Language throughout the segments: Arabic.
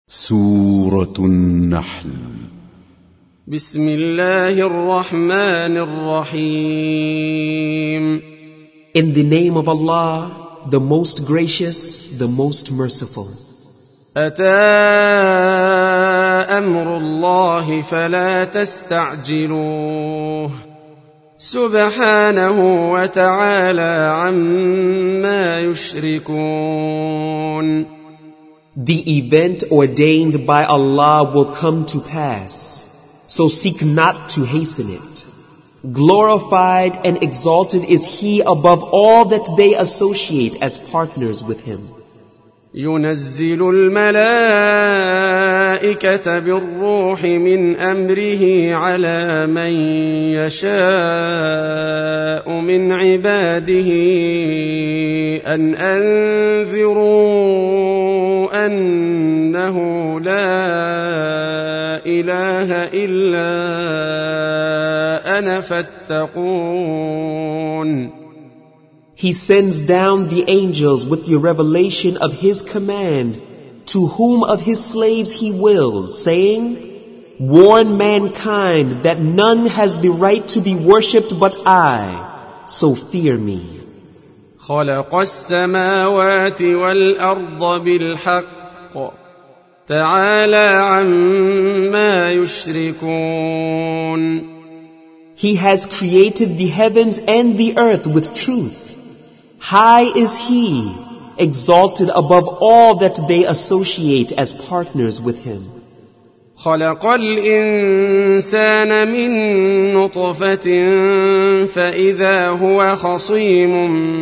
سورة النحل. بسم الله الرحمن الرحيم. In the name of Allah, the most gracious, the most merciful. أتى أمر الله فلا تستعجلوه سبحانه وتعالى عما يشركون. The event ordained by Allah will come to pass, so seek not to hasten it. Glorified and exalted is He above all that they associate as partners with Him. ينزل الملائكة بالروح من أمره على من يشاء من عباده أن أنذروا أنه لا إله إلا أنا فاتقون. He sends down the angels with the revelation of His command to whom of His slaves He wills, saying, warn mankind that none has the right to be worshipped but I, so fear me. خلق السماوات والأرض بالحق تعالى عما يشركون. He has created the heavens and the earth with truth. High is He, exalted above all that they associate as partners with Him. خلق الإنسان من نطفة فإذا هو خصيم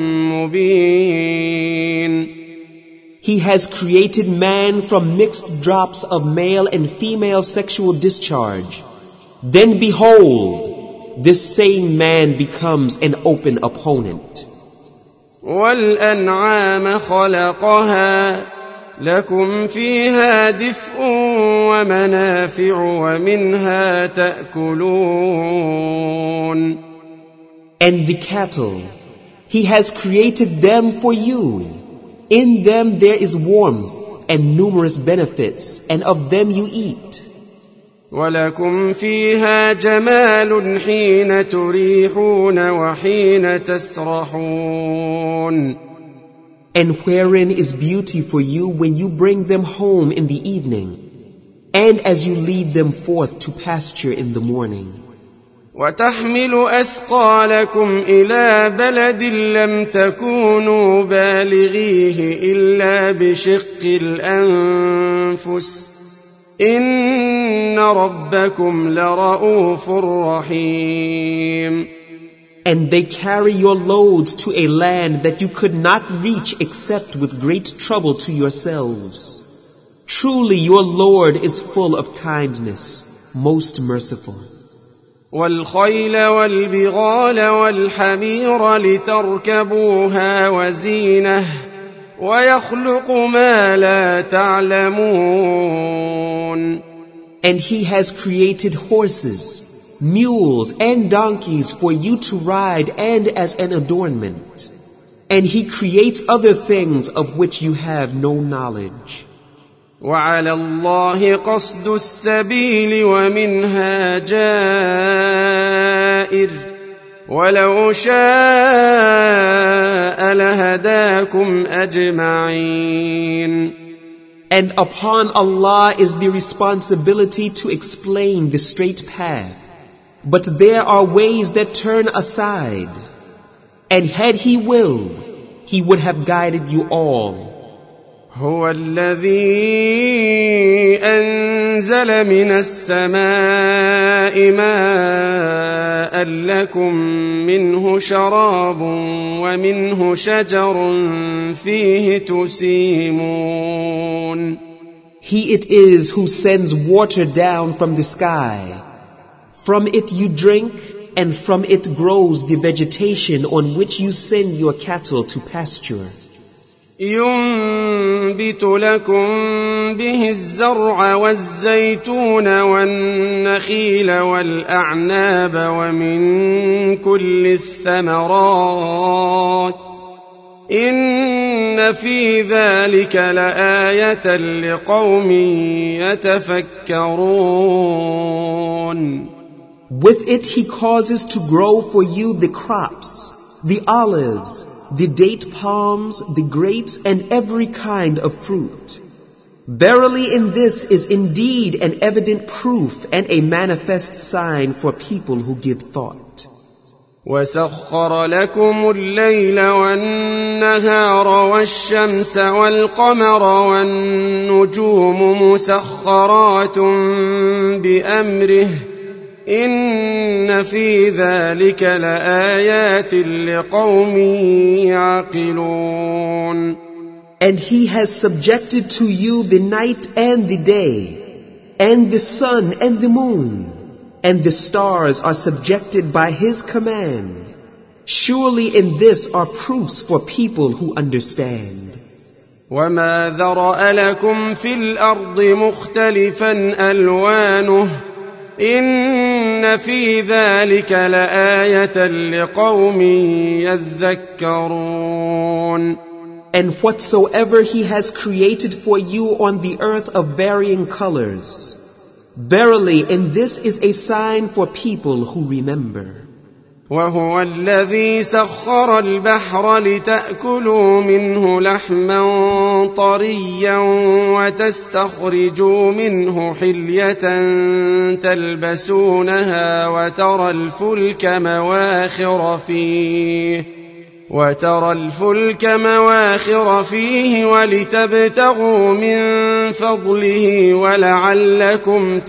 مبين. He has created man from mixed drops of male and female sexual discharge. Then behold, this same man becomes an open opponent. والأنعام خلقها لكم فيها دفء ومنافع ومنها تأكلون. And the cattle, He has created them for you. In them there is warmth and numerous benefits, and of them you eat. ولكم فيها جمال حين تريحون وحين تسرحون. And wherein is beauty for you when you bring them home in the evening, and as you lead them forth to pasture in the morning. وتحمل أثقالكم إلى بلد لم تكونوا بالغيه إلا بشق الأنفس إن ربكم لرؤوف رحيم. And they carry your loads to a land that you could not reach except with great trouble to yourselves. Truly your Lord is full of kindness, most merciful. والخيل والبغال والحمير لتركبوها وزينة ويخلق ما لا تعلمون. And He has created horses, mules and donkeys for you to ride and as an adornment. And He creates other things of which you have no knowledge. وعلى الله قصد السبيل ومنها جائر ولو شاء لهداكم أجمعين. And upon Allah is the responsibility to explain the straight path. But there are ways that turn aside. And had He willed, He would have guided you all. هو الذي أنزل من السماء ماء لكم منه شراب ومنه شجر فيه تسيمون. He it is who sends water down from the sky. From it you drink, and from it grows the vegetation on which you send your cattle to pasture. ينبت لكم به الزرع والزيتون والنخيل والأعناب ومن كل الثمرات إن في ذلك لآية لقوم يتفكرون. With it he causes to grow for you the crops, the olives, the date palms, the grapes, and every kind of fruit. Verily in this is indeed an evident proof and a manifest sign for people who give thought. وسخر لكم الليل والنهار والشمس والقمر والنجوم مسخرات بأمره إن في ذلك لآيات لقوم يعقلون. And he has subjected to you the night and the day, and the sun and the moon, and the stars are subjected by his command. Surely in this are proofs for people who understand. وما ذرأ لكم في الأرض مختلفا ألوانه إن في ذلك لآية لقوم يذكرون. And whatsoever he has created for you on the earth of varying colors, verily in this is a sign for people who remember. وهو الذي سخر البحر لتأكلوا منه لحما طريا وتستخرجوا منه حلية تلبسونها وترى الفلك مواخر فيه ولتبتغوا من فضله ولعلكم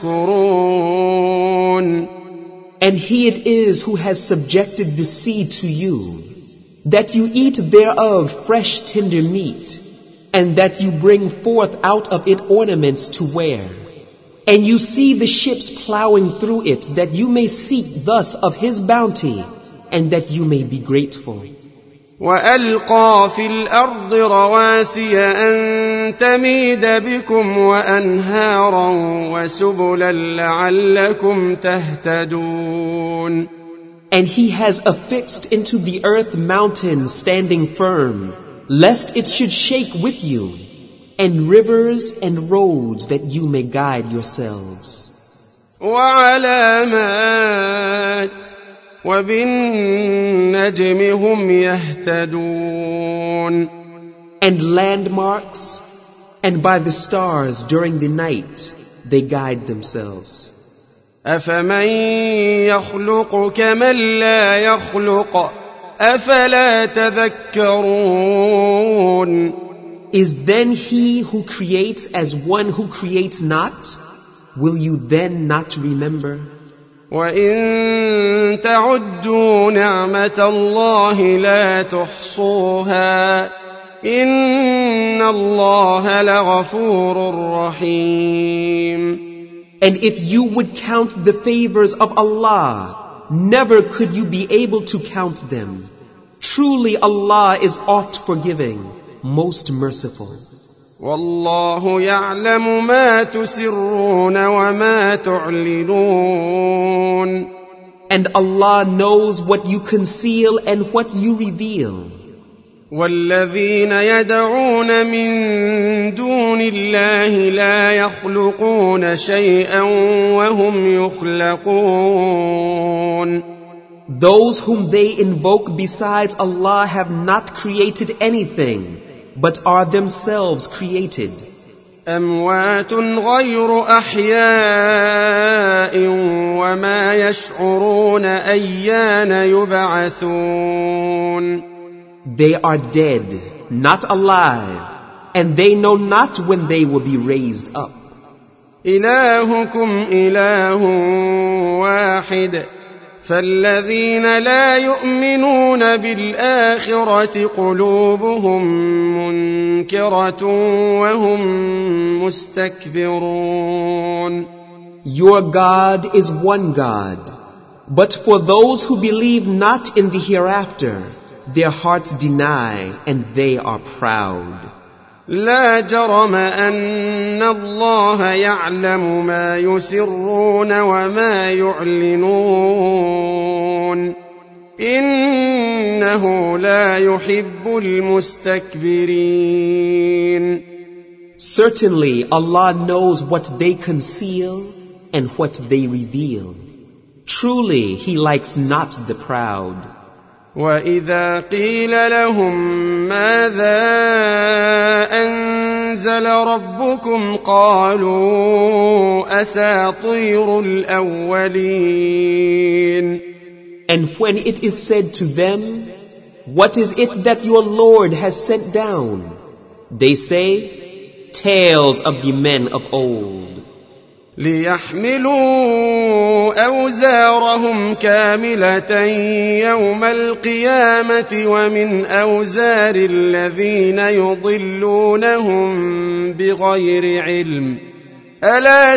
تشكرون. And he it is who has subjected the sea to you, that you eat thereof fresh tender meat, and that you bring forth out of it ornaments to wear. And you see the ships plowing through it, that you may seek thus of his bounty, and that you may be grateful. وألقى في الأرض رواسي أن تميد بكم وأنهارا وسبلا لعلكم تهتدون. And he has affixed into the earth mountains standing firm, lest it should shake with you, and rivers and roads that you may guide yourselves. وعلامات وبالنجم هم يهتدون. And landmarks, and by the stars during the night they guide themselves. أفمن يخلق كمن لا يخلق أفلا تذكرون. Is then he who creates as one who creates not? Will you then not remember? وَإِن تَعُدُّوا نِعْمَةَ اللَّهِ لَا تُحْصُوهَا إِنَّ اللَّهَ لَغَفُورٌ رَّحِيمٌ. And if you would count the favors of Allah, never could you be able to count them. Truly Allah is oft forgiving, most merciful. والله يعلم ما تسرون وما تعلنون. And Allah knows what you conceal and what you reveal. والذين يدعون من دون الله لا يخلقون شيئا وهم يخلقون. Those whom they invoke besides Allah have not created anything, but are themselves created. أموات غير أحياء وما يشعرون أيان يبعثون. They are dead, not alive, and they know not when they will be raised up. إلهكم إله واحد فالذين لا يؤمنون بالآخرة قلوبهم منكرة وهم مستكبرون. Your God is one God, but for those who believe not in the hereafter, their hearts deny and they are proud. لا جرم أن الله يعلم ما يسرون وما يعلنون. إنه لا يحب المستكبرين. Certainly Allah knows what they conceal and what they reveal. Truly He likes not the proud. وَإِذَا قِيلَ لَهُم مَّاذَا أَنزَلَ رَبُّكُمْ قَالُوا أَسَاطِيرُ الْأَوَّلِينَ. And when it is said to them, what is it that your Lord has sent down? They say, tales of the men of old. لِيَحْمِلُوا أَوْزَارَهُمْ كَامِلَةً يَوْمَ الْقِيَامَةِ وَمِنْ أَوْزَارِ الَّذِينَ يُضِلُّونَهُم بِغَيْرِ عِلْمٍ أَلَا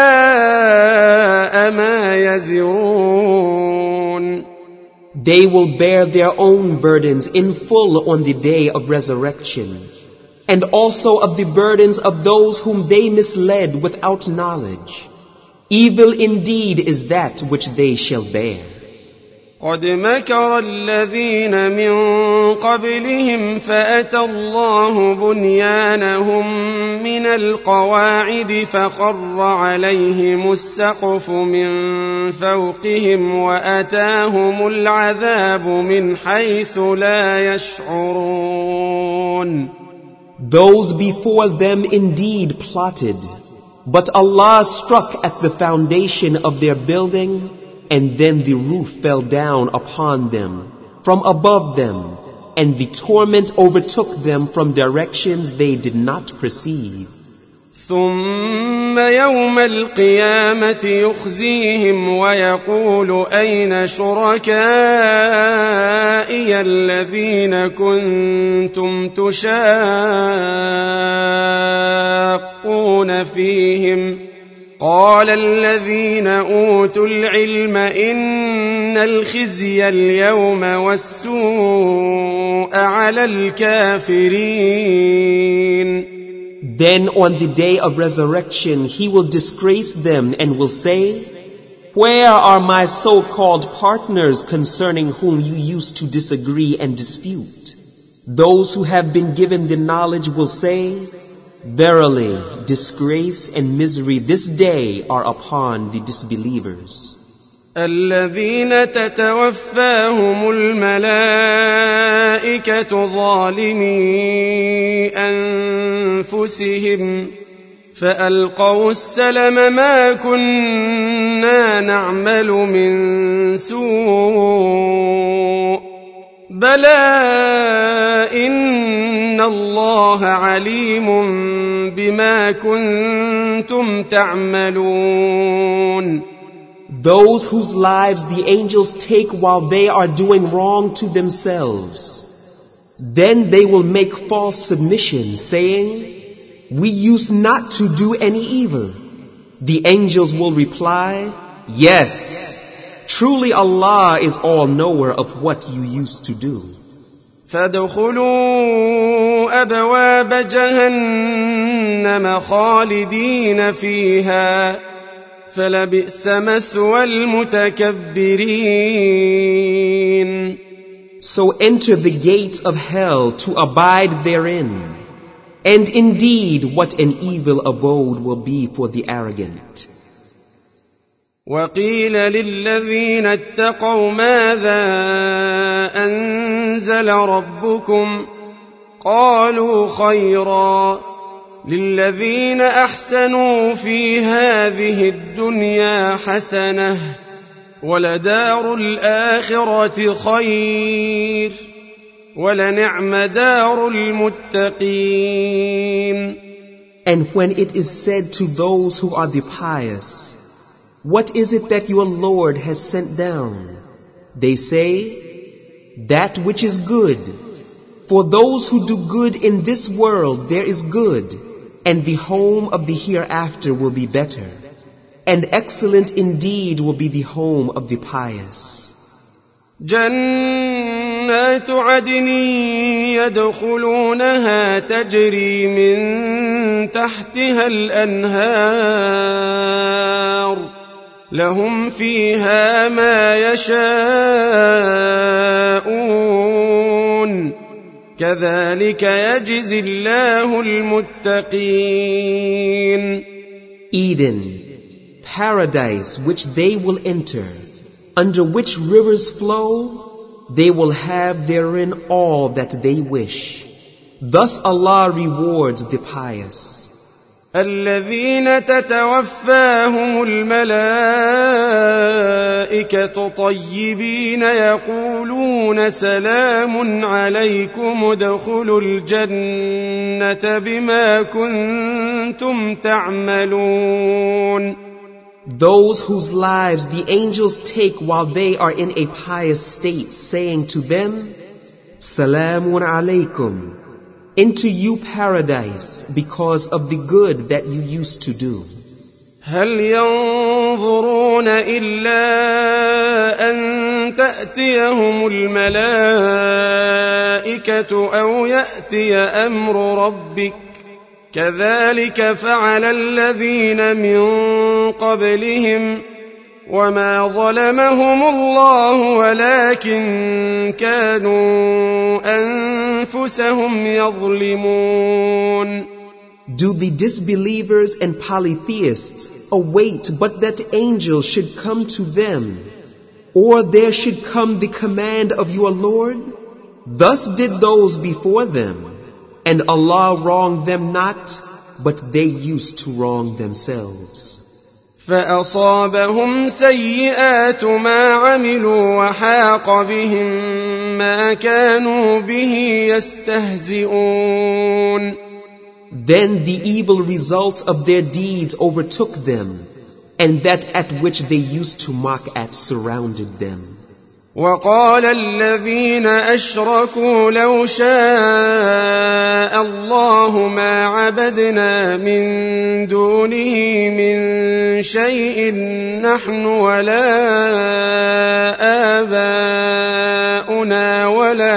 سَاءَ مَا يَزِرُونَ. They will bear their own burdens in full on the day of resurrection, and also of the burdens of those whom they misled without knowledge. Evil indeed is that which they shall bear. قد مكر الذين من قبلهم فأتى الله بنيانهم من القواعد فخر عليهم السقف من فوقهم وأتاهم العذاب من حيث لا يشعرون. Those before them indeed plotted, but Allah struck at the foundation of their building, and then the roof fell down upon them from above them, and the torment overtook them from directions they did not perceive. ثم يوم القيامة يخزيهم ويقول أين شركائي الذين كنتم تشاقون فيهم قال الذين أوتوا العلم إن الخزي اليوم والسوء على الكافرين. Then on the day of resurrection he will disgrace them and will say, where are my so-called partners concerning whom you used to disagree and dispute? Those who have been given the knowledge will say, verily, disgrace and misery this day are upon the disbelievers. الذين تتوفاهم الملائكة ظالمي أنفسهم فألقوا السلم ما كنا نعمل من سوء بلى إن الله عليم بما كنتم تعملون. Those whose lives the angels take while they are doing wrong to themselves. Then they will make false submission, saying, we used not to do any evil. The angels will reply, yes, truly Allah is all-knower of what you used to do. فَادْخُلُوا أَبْوَابَ جَهَنَّمَ خَالِدِينَ فِيهَا فَلَبِئْسَ مَثْوَى الْمُتَكَبِّرِينَ. So enter the gates of hell to abide therein. And indeed, what an evil abode will be for the arrogant. وَقِيلَ لِلَّذِينَ اتَّقَوْا مَاذَا أَنزَلَ رَبُّكُمْ قَالُوا خَيْرًا لِلَّذِينَ أَحْسَنُوا فِي هَذِهِ الدُّنْيَا حَسَنَةٌ وَلَدَارُ الْآخِرَةِ خَيْرٌ وَلَنِعْمَ دَارُ الْمُتَّقِينَ. And when it is said to those who are the pious, what is it that your Lord has sent down? They say, that which is good. For those who do good in this world there is good, and the home of the hereafter will be better. And excellent indeed will be the home of the pious. جنات عدن يدخلونها تجري من تحتها الأنهار لهم فيها ما يشاءون كذلك يجزي الله المتقين. Eden, paradise which they will enter, under which rivers flow, they will have therein all that they wish. Thus Allah rewards the pious. الذين تتوفاهم الملائكة طيبين يقولون سلام عليكم ادخلوا الجنة بما كنتم تعملون. Those whose lives the angels take while they are in a pious state, saying to them, Salamun alaykum. Into you paradise because of the good that you used to do. هل ينظرون إلا أن تأتيهم الملائكة أو يأتي أمر ربك كذلك فعل الذين من قبلهم وما ظلمهم الله ولكن كانوا أنفسهم يظلمون. Do the disbelievers and polytheists await but that angels should come to them, or there should come the command of your Lord? Thus did those before them, and Allah wronged them not, but they used to wrong themselves. فأصابهم سيئات ما عملوا وحاق بهم ما كانوا به يستهزئون. Then the evil results of their deeds overtook them, and that at which they used to mock at surrounded them. وقال الذين أشركوا لو شاء الله ما عبدنا من دونه من شيء نحن ولا آباؤنا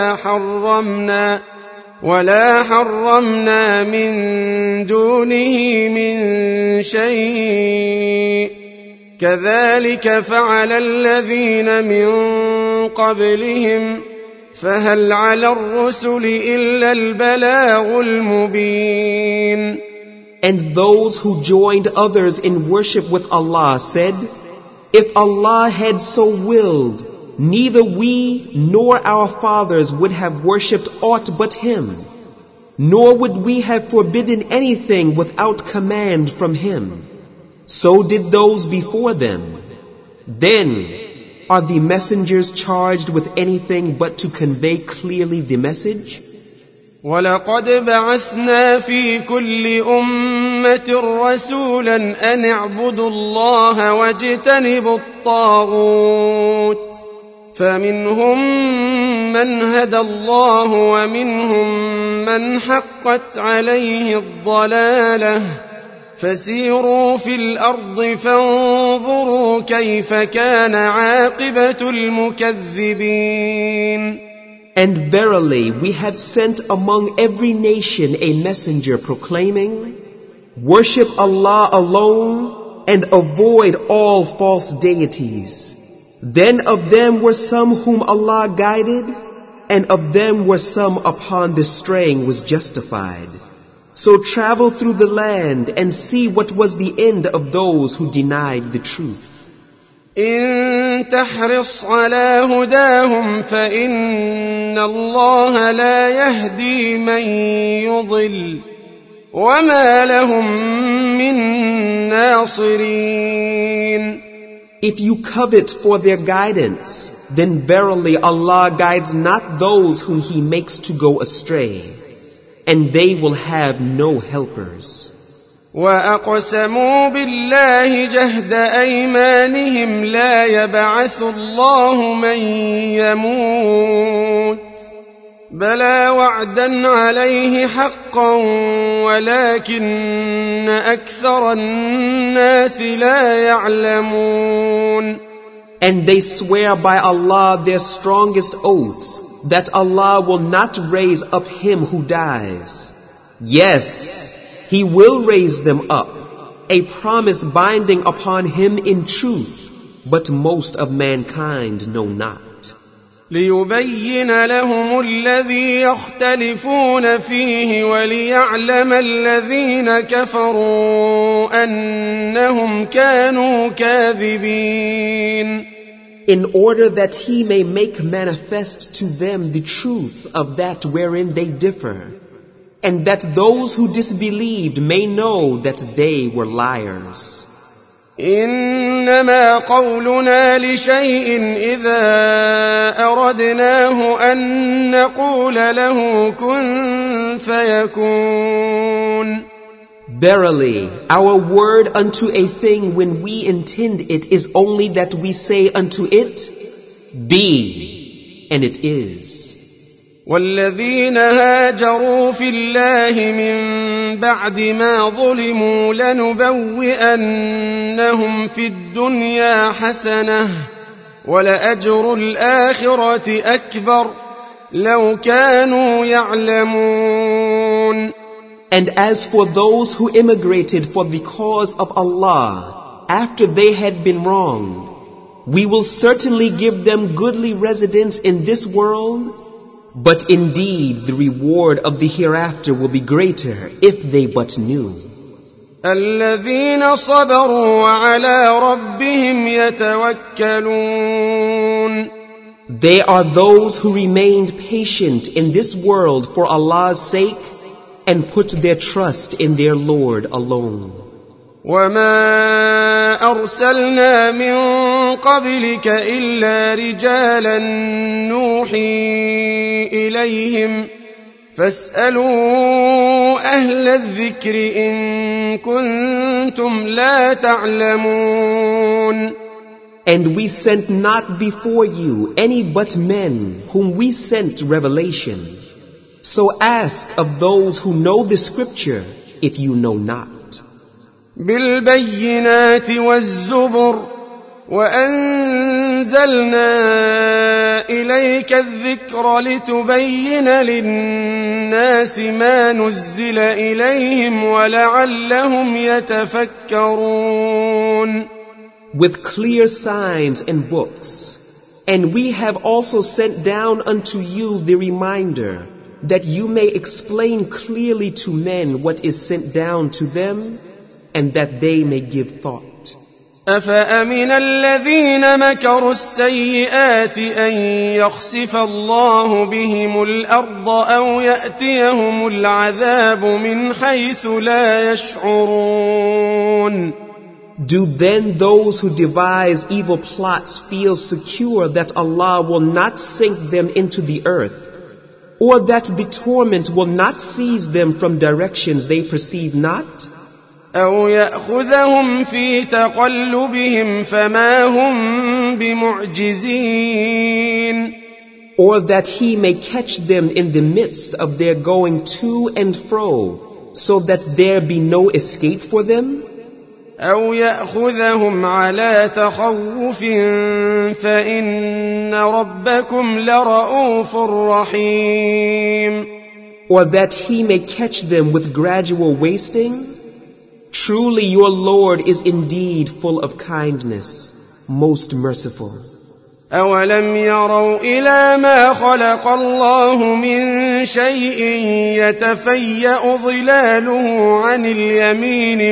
ولا حرمنا من دونه من شيء كذلك فعل الذين من قبلهم فهل على الرسل إلا البلاغ المبين. And those who joined others in worship with Allah said, If Allah had so willed, neither we nor our fathers would have worshipped aught but Him, nor would we have forbidden anything without command from Him. So did those before them. Then, are the messengers charged with anything but to convey clearly the message? وَلَقَدْ بَعَثْنَا فِي كُلِّ أُمَّةٍ رَسُولًا أَنِ اعْبُدُوا اللَّهَ وَاجْتَنِبُوا الطَّاغُوتَ فَمِنْهُمْ مَنْ هَدَى اللَّهُ وَمِنْهُمْ مَنْ حَقَّتْ عَلَيْهِ الضَّلَالَةُ فسيروا في الأرض فانظروا كيف كان عاقبة المكذبين. And verily we have sent among every nation a messenger proclaiming, Worship Allah alone and avoid all false deities. Then of them were some whom Allah guided, and of them were some upon the straying was justified. So travel through the land and see what was the end of those who denied the truth. إن تحرص على هداهم فإن الله لا يهدي من يضل وما لهم من ناصرين. If you covet for their guidance, then verily Allah guides not those whom He makes to go astray, and they will have no helpers. وَأَقْسَمُوا بِاللَّهِ جَهْدَ أَيْمَانِهِمْ لَا يَبْعَثُ اللَّهُ مَن يَمُوتُ بَلَى وَعْدًا عَلَيْهِ حَقًّا وَلَكِنَّ أَكْثَرَ النَّاسِ لَا يَعْلَمُونَ. And they swear by Allah their strongest oaths that Allah will not raise up him who dies. Yes, He will raise them up, a promise binding upon him in truth. but most of mankind know not. ليبين لهم الذي يختلفون فيه وليعلم الذين كفروا أنهم كانوا كاذبين. In order that he may make manifest to them the truth of that wherein they differ, and that those who disbelieved may know that they were liars. إنما قولنا لشيء إذا أردناه أن نقول له كن فيكون. Verily, our word unto a thing when we intend it is only that we say unto it, be, and it is. والذين هاجروا في الله من بعد ما ظلموا لنبوئنهم في الدنيا حسنة ولأجر الآخرة أكبر لو كانوا يعلمون. And as for those who immigrated for the cause of Allah after they had been wronged, we will certainly give them goodly residence in this world, but indeed the reward of the hereafter will be greater if they but knew. الذين صبروا وعلى ربهم يتوكلون. They are those who remained patient in this world for Allah's sake and put their trust in their Lord alone. وما أرسلنا من قبلك إلا رجالا نوحي إليهم فاسألوا أهل الذكر إن كنتم لا تعلمون. And we sent not before you any but men whom we sent revelation. So ask of those who know the scripture if you know not. بالبينات والزبر وأنزلنا إليك الذكر لتبين للناس ما نزل إليهم ولعلهم يتفكرون. With clear signs and books, and we have also sent down unto you the reminder that you may explain clearly to men what is sent down to them, and that they may give thought. أفأمن الذين مكروا السيئات أن يخسف الله بهم الأرض أو يأتيهم العذاب من حيث لا يشعرون. Do then those who devise evil plots feel secure that Allah will not sink them into the earth, or that the torment will not seize them from directions they perceive not? أو يأخذهم في تقلبهم فما هم بمعجزين. Or that He may catch them in the midst of their going to and fro, so that there be no escape for them? أو يأخذهم على تخوف فإن ربكم لرؤوف رحيم. Or that He may catch them with gradual wasting? Truly your Lord is indeed full of kindness, most merciful. أولم يروا إلى ما خلق الله من شيء يتفيأ ظلاله عن اليمين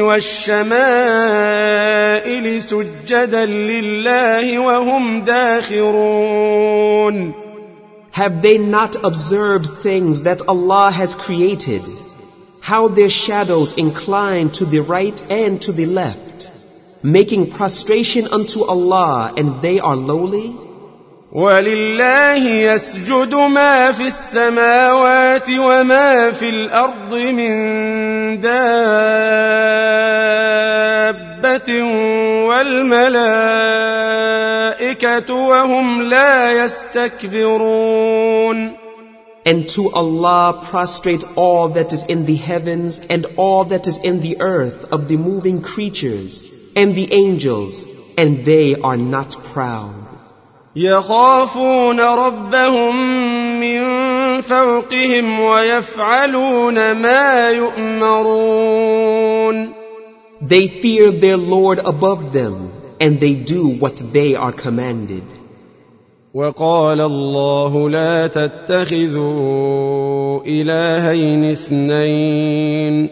والشمائل سجدا لله وهم داخرون. Have they not observed things that Allah has created, how their shadows incline to the right and to the left, making prostration unto Allah, and they are lowly? ولله يسجد ما في السماوات وما في الأرض من دابة والملائكة وهم لا يستكبرون. And to Allah prostrate all that is in the heavens and all that is in the earth of the moving creatures and the angels, and they are not proud. يخافون ربهم من فوقهم ويفعلون ما يؤمرون. They fear their Lord above them, and they do what they are commanded. وقال الله لا تتخذوا إلهين اثنين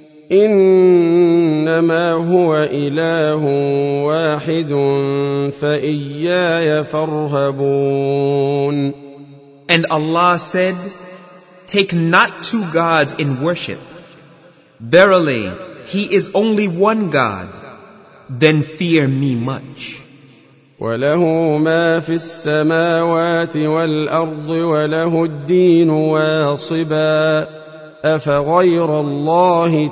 إنما هو إله واحد فإياي فارهبون. And Allah said, take not two gods in worship. Verily, He is only one God. Then fear me much. وله ما في السماوات والأرض وله الدين واصبا أفغير الله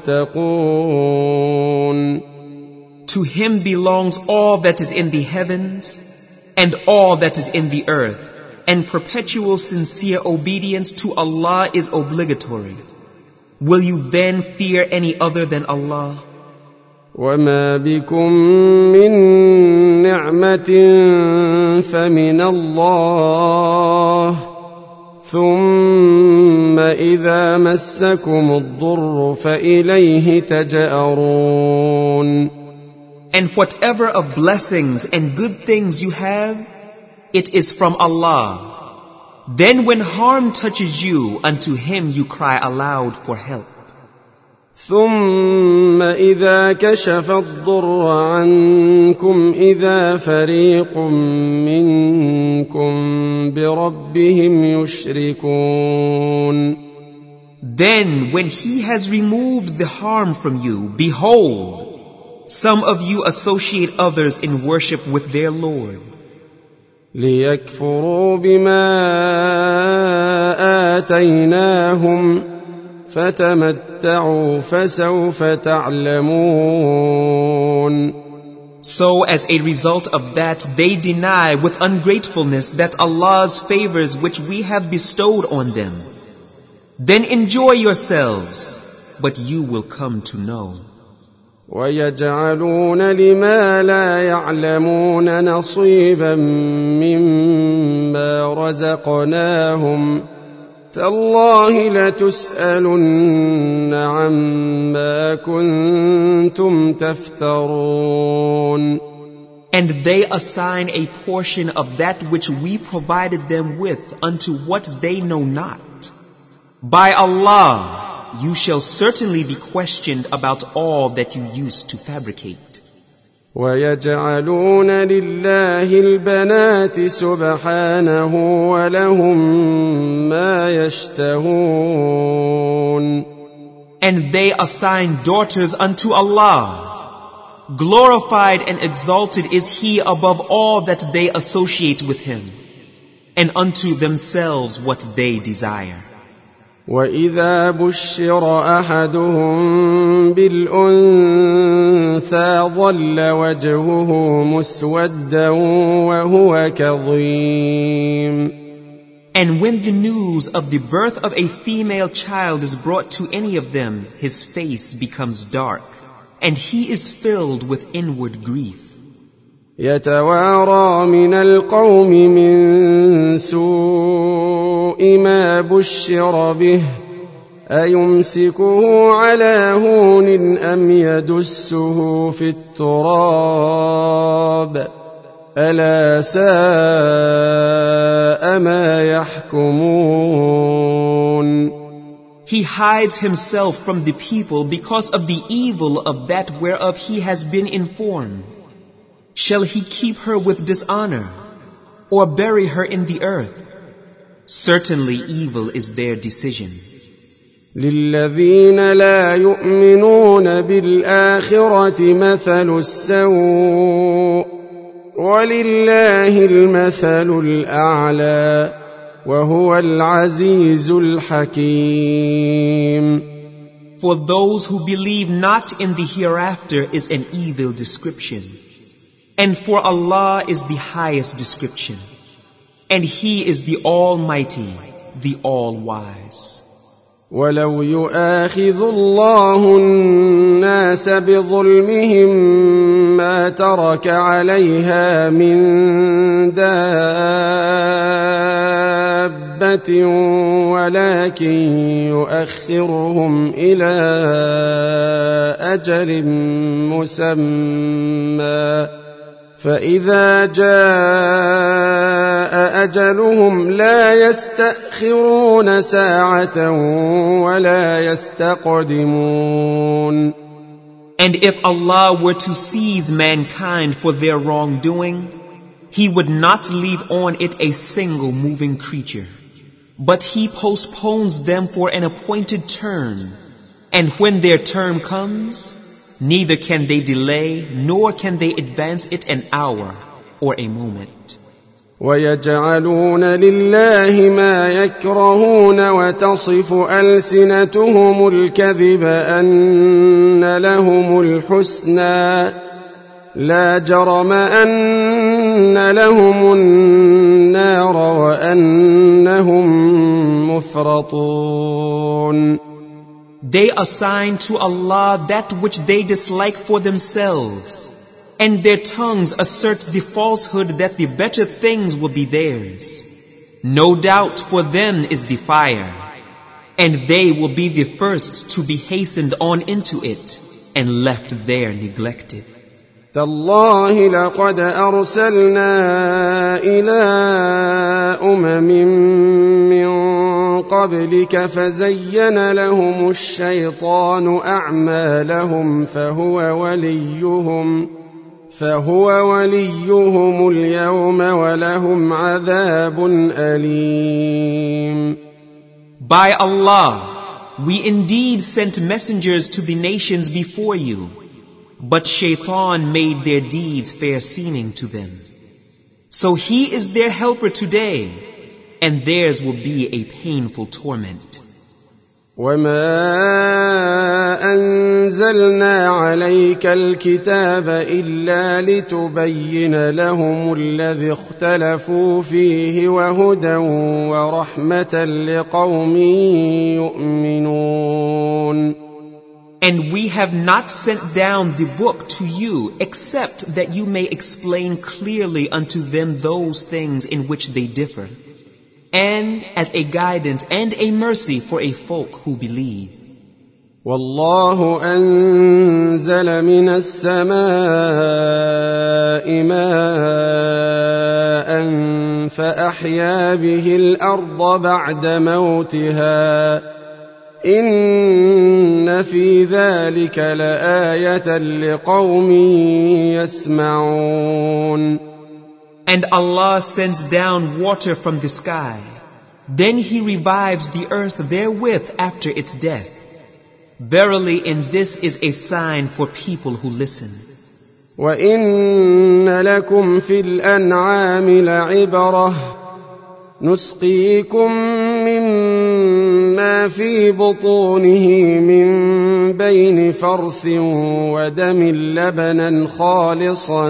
تتقون. To Him belongs all that is in the heavens and all that is in the earth, and perpetual sincere obedience to Allah is obligatory. Will you then fear any other than Allah? وما بكم من نعمة فمن الله ثم إذا مسكم الضر فإليه تجأرون. And whatever of blessings and good things you have, it is from Allah. Then when harm touches you, unto Him you cry aloud for help. ثم إذا كشف الضر عنكم إذا فريق منكم بربهم يشركون. Then when He has removed the harm from you, behold, some of you associate others in worship with their Lord. ليكفروا بما آتيناهم فتمتعوا فسوف تعلمون. So as a result of that, they deny with ungratefulness that Allah's favors which we have bestowed on them. Then enjoy yourselves, but you will come to know. ويجعلون لما لا يعلمون نصيبا مما رزقناهم تالله لتسألن عما كنتم تفترون. And they assign a portion of that which we provided them with unto what they know not. By Allah, you shall certainly be questioned about all that you used to fabricate. ويجعلون لله البنات سبحانه ولهم ما يشتهون. And they assign daughters unto Allah. Glorified and exalted is He above all that they associate with Him, and unto themselves what they desire. وإذا بشر أحدهم بالأنثى ظل وجهه مسودا وهو كظيم. And when the news of the birth of a female child is brought to any of them, his face becomes dark, and he is filled with inward grief. يتوارى من القوم من سوء ما بشر به أيمسكه على هون أم يدسه في التراب ألا ساء ما يحكمون. He hides himself from the people because of the evil of that whereof he has been informed. Shall he keep her with dishonor, or bury her in the earth? Certainly evil is their decision. للذين لا يؤمنون بالآخرة مثل السوء ولله المثل الأعلى وهو العزيز الحكيم. For those who believe not in the hereafter is an evil description. And for Allah is the highest description. And He is the Almighty, the All-Wise. ولو يؤاخذ الله الناس بظلمهم ما ترك عليها من دابة ولكن يؤخرهم إلى أجل مسمى فإذا جاء أجلهم لا يستأخرون ساعة ولا يستقدمون. And if Allah were to seize mankind for their wrongdoing, He would not leave on it a single moving creature. But He postpones them for an appointed term. And when their term comes, neither can they delay nor can they advance it an hour or a moment. وَيَجْعَلُونَ لِلَّهِ مَا يَكْرَهُونَ وَتَصِفُ أَلْسِنَتُهُمُ الْكَذِبَ أَنَّ لَهُمُ الْحُسْنَى لَا جَرَمَ أَنَّ لَهُمُ النَّارَ وَأَنَّهُمْ مُفْرَطُونَ. They assign to Allah that which they dislike for themselves, and their tongues assert the falsehood that the better things will be theirs. No doubt for them is the fire, and they will be the first to be hastened on into it and left there neglected. تالله لقد أرسلنا إلى من قبلك فزين لهم الشيطان أعمالهم فهو وليهم اليوم ولهم عذاب أليم. By Allah, we indeed sent messengers to the nations before you, but Shaitan made their deeds fair seeming to them. So he is their helper today, and theirs will be a painful torment. وَمَا أَنزَلْنَا عَلَيْكَ الْكِتَابَ إِلَّا لِتُبَيِّنَ لَهُمُ الَّذِي اخْتَلَفُوا فِيهِ وَهُدًى وَرَحْمَةً لِقَوْمٍ يُؤْمِنُونَ. And we have not sent down the book to you except that you may explain clearly unto them those things in which they differ, and as a guidance and a mercy for a folk who believe. وَاللَّهُ أَنزَلَ مِنَ السَّمَاءِ مَاءً فَأَحْيَا بِهِ الْأَرْضَ بَعْدَ مَوْتِهَا إِنَّ فِي ذَلِكَ لَآيَةً لِقَوْمٍ يَسْمَعُونَ. And Allah sends down water from the sky. Then He revives the earth therewith after its death. Verily in this is a sign for people who listen. وَإِنَّ لَكُمْ فِي الْأَنْعَامِ لَعِبْرَةً نُسْقِيكُم مِّمَّا فِي بُطُونِهِ مِن بَيْنِ فَرْثٍ وَدَمٍ لَبَنًا خَالِصًا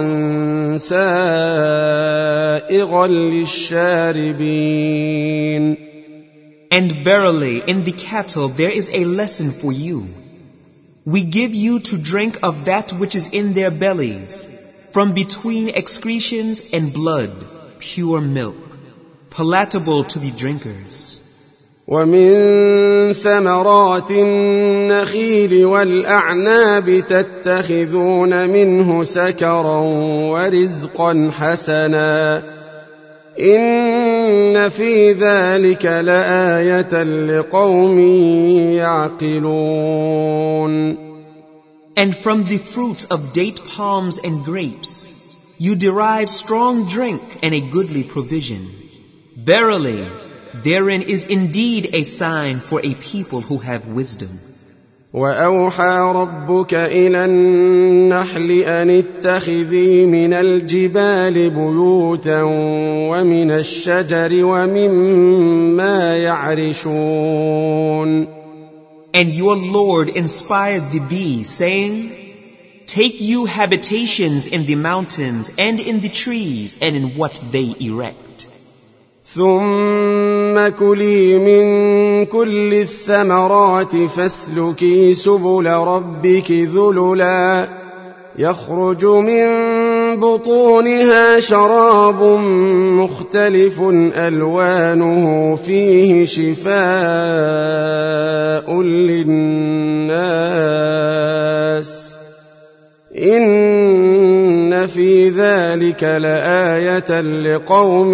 سَائِغًا لِلشَّارِبِينَ. And verily in the cattle there is a lesson for you. We give you to drink of that which is in their bellies, from between excretions and blood, pure milk, palatable to the drinkers. وَمِن ثَمَرَاتِ النَّخِيلِ وَالْأَعْنَابِ تَتَّخِذُونَ مِنْهُ سَكَرًا وَرِزْقًا حَسَنًا إِنَّ فِي ذَلِكَ لَآيَةً لِقَوْمٍ يَعْقِلُونَ. And from the fruits of date palms and grapes, you derive strong drink and a goodly provision. Verily, therein is indeed a sign for a people who have wisdom. وَأَوْحَى رَبُّكَ إِلَى النَّحْلِ أَنِ اتَّخِذِي مِنَ الْجِبَالِ بُيُوتًا وَمِنَ الشَّجَرِ وَمِمَّا يَعْرِشُونَ. And your Lord inspired the bee, saying, take you habitations in the mountains and in the trees and in what they erect. ثُمَّ كُلِي مِن كُلِّ الثَّمَرَاتِ فَاسْلُكِي سُبُلَ رَبِّكِ ذُلُلًا يَخْرُجُ مِن بُطُونِهَا شَرَابٌ مُخْتَلِفٌ أَلْوَانُهُ فِيهِ شِفَاءٌ لِلنَّاسِ إِنَّ إن في ذلك لآية لقوم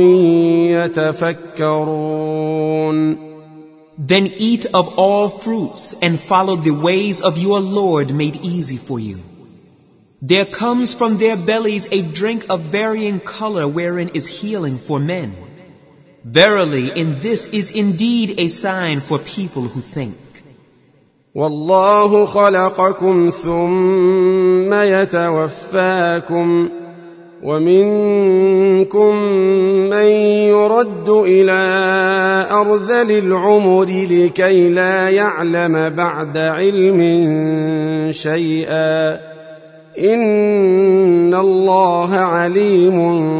يتفكرون. Then eat of all fruits and follow the ways of your Lord made easy for you. There comes from their bellies a drink of varying color wherein is healing for men. Verily, in this is indeed a sign for people who think. والله خلقكم ثم يتوفاكم ومنكم من يرد إلى أرذل العمر لكي لا يعلم بعد علم شيئا إن الله عليم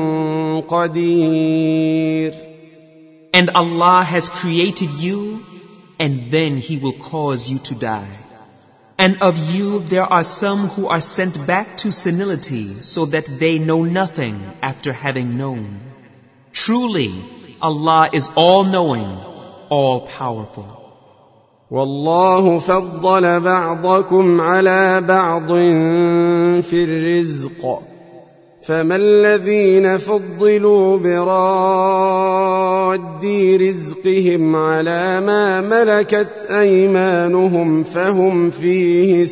قدير. And Allah has created you, and then He will cause you to die. And of you there are some who are sent back to senility so that they know nothing after having known. Truly, Allah is all-knowing, all-powerful. والله فضل بعضكم على بعض في الرزق فما الذين فضلوا براد رزقهم على ما ملكت أيمانهم فهم فيه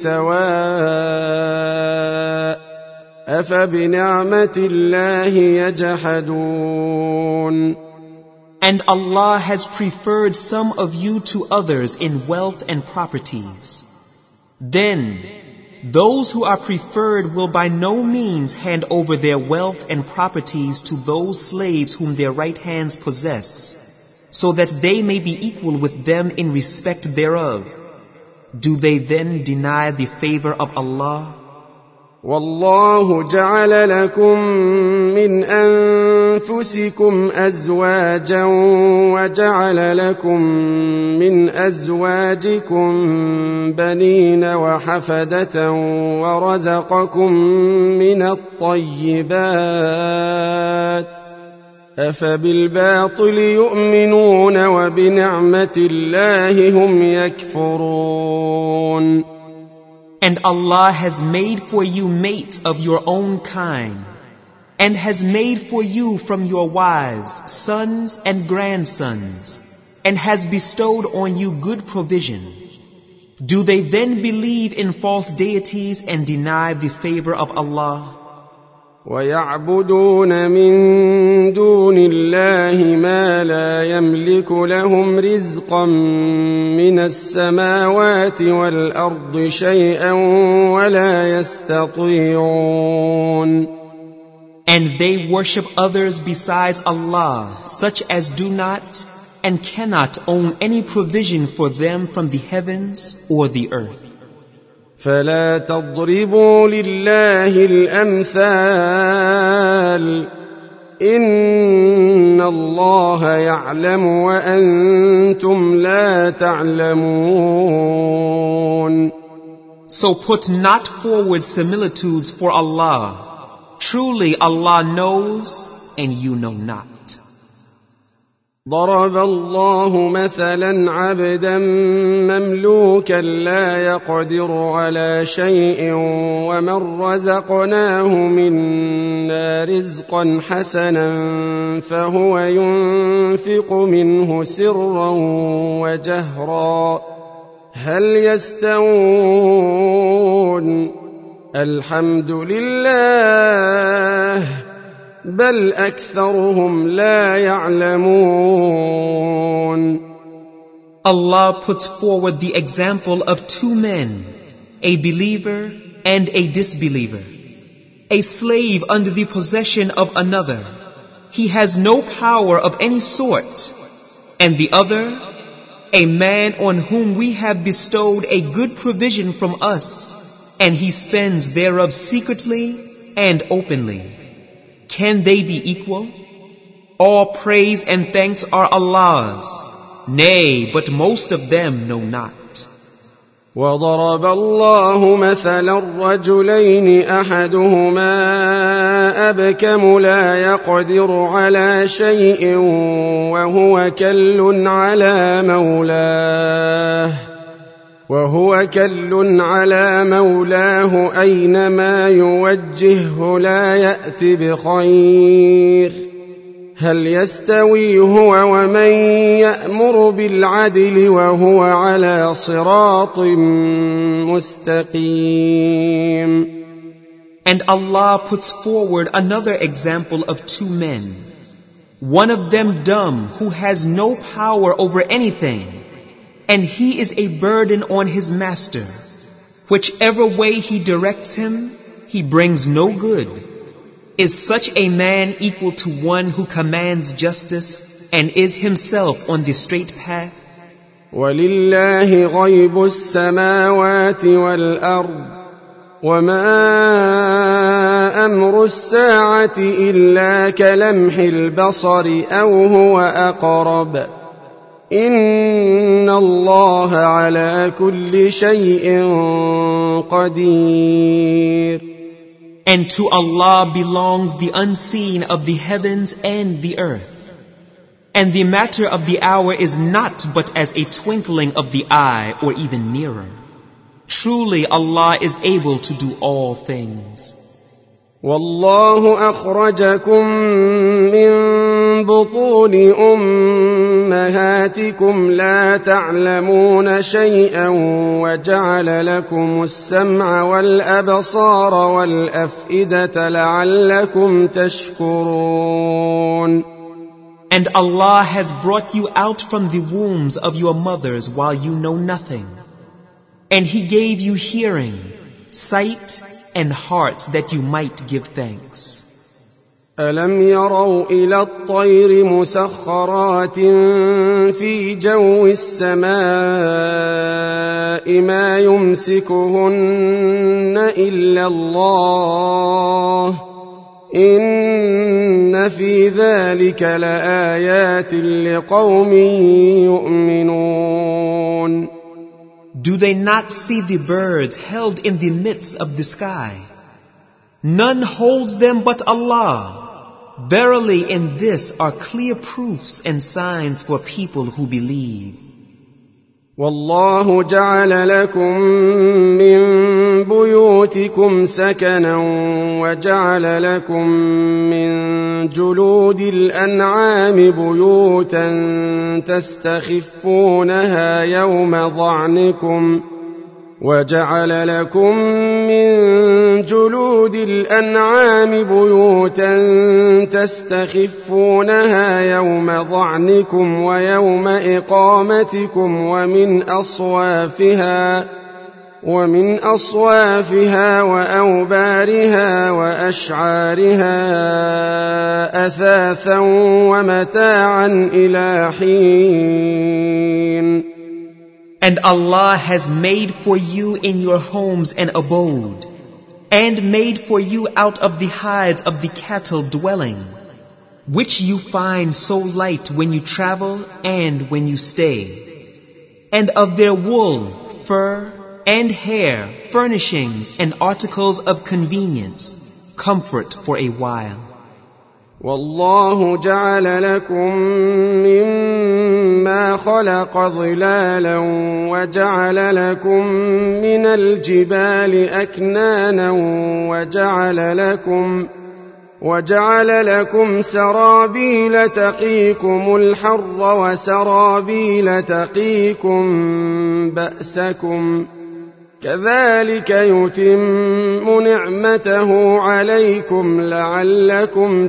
سواء أفبنعمة الله يجحدون. And Allah has preferred some of you to others in wealth and properties. Then, those who are preferred will by no means hand over their wealth and properties to those slaves whom their right hands possess, so that they may be equal with them in respect thereof. Do they then deny the favor of Allah? والله جعل لكم من أنفسكم أزواجا وجعل لكم من أزواجكم بنين وحفدة ورزقكم من الطيبات أفبالباطل يؤمنون وبنعمة الله هم يكفرون. And Allah has made for you mates of your own kind, and has made for you from your wives sons and grandsons, and has bestowed on you good provision. Do they then believe in false deities and deny the favor of Allah? ويعبدون من دون الله ما لا يملك لهم رزقا من السماوات والأرض شيئا ولا يستطيعون. And they worship others besides Allah, such as do not and cannot own any provision for them from the heavens or the earth. فلا تضربوا لله الأمثال إن الله يعلم وأنتم لا تعلمون. So put not forward similitudes for Allah. Truly Allah knows and you know not. ضرب الله مثلا عبدا مملوكا لا يقدر على شيء ومن رزقناه منا رزقا حسنا فهو ينفق منه سرا وجهرا هل يستوون الحمد لله بل أكثرهم لا يعلمون. Allah puts forward the example of two men, a believer and a disbeliever, a slave under the possession of another. He has no power of any sort, and the other, a man on whom we have bestowed a good provision from us, and he spends thereof secretly and openly. Can they be equal? All praise and thanks are Allah's. Nay, but most of them know not. وضرب الله مثلا الرجلين أحدهما أبكم لا يقدر على شيء وهو كل على مولاه أينما يوجهه لا يأت بخير هل يستوي هو ومن يأمر بالعدل وهو على صراط مستقيم. And Allah puts forward another example of two men, one of them dumb who has no power over anything, and he is a burden on his master. Whichever way he directs him, he brings no good. Is such a man equal to one who commands justice and is himself on the straight path? وَلِلَّهِ غَيْبُ السَّمَاوَاتِ وَالْأَرْضِ وَمَا أَمْرُ السَّاعَةِ إِلَّا كَلَمْحِ الْبَصَرِ أَوْ هُوَ أَقْرَبُ إِنَّ اللَّهَ عَلَى كُلِّ شَيْءٍ قَدِيرٌ. And to Allah belongs the unseen of the heavens and the earth. And the matter of the hour is not but as a twinkling of the eye or even nearer. Truly Allah is able to do all things. والله أخرجكم من بطون أمهاتكم لا تعلمون شيئا وجعل لكم السمع والأبصار والأفئدة لعلكم تشكرون. And Allah has brought you out from the wombs of your mothers while you know nothing. And He gave you hearing, sight, and hearts that you might give thanks. ألم يروا إلى الطير مسخرات في جو السماء ما يمسكهن إلا الله إن في ذلك لآيات لقوم يؤمنون. Do they not see the birds held in the midst of the sky? None holds them but Allah. Verily in this are clear proofs and signs for people who believe. والله جعل لكم من بيوتكم سكنا وجعل لكم من جلود الأنعام بيوتا تستخفونها يوم ضعنكم وجعل لكم من جلود الأنعام بيوتا تستخفونها يوم ضعنكم ويوم إقامتكم ومن أصوافها وأوبارها وأشعارها أثاثا ومتاعا إلى حين. And Allah has made for you in your homes an abode, and made for you out of the hides of the cattle dwelling, which you find so light when you travel and when you stay, and of their wool, fur, and hair, furnishings and articles of convenience, comfort for a while. والله جعل لكم مما خلق ظلالا وجعل لكم من الجبال أكنانا وجعل لكم سرابيل تقيكم الحر وسرابيل تقيكم بأسكم كذلك يتم نعمته عليكم لعلكم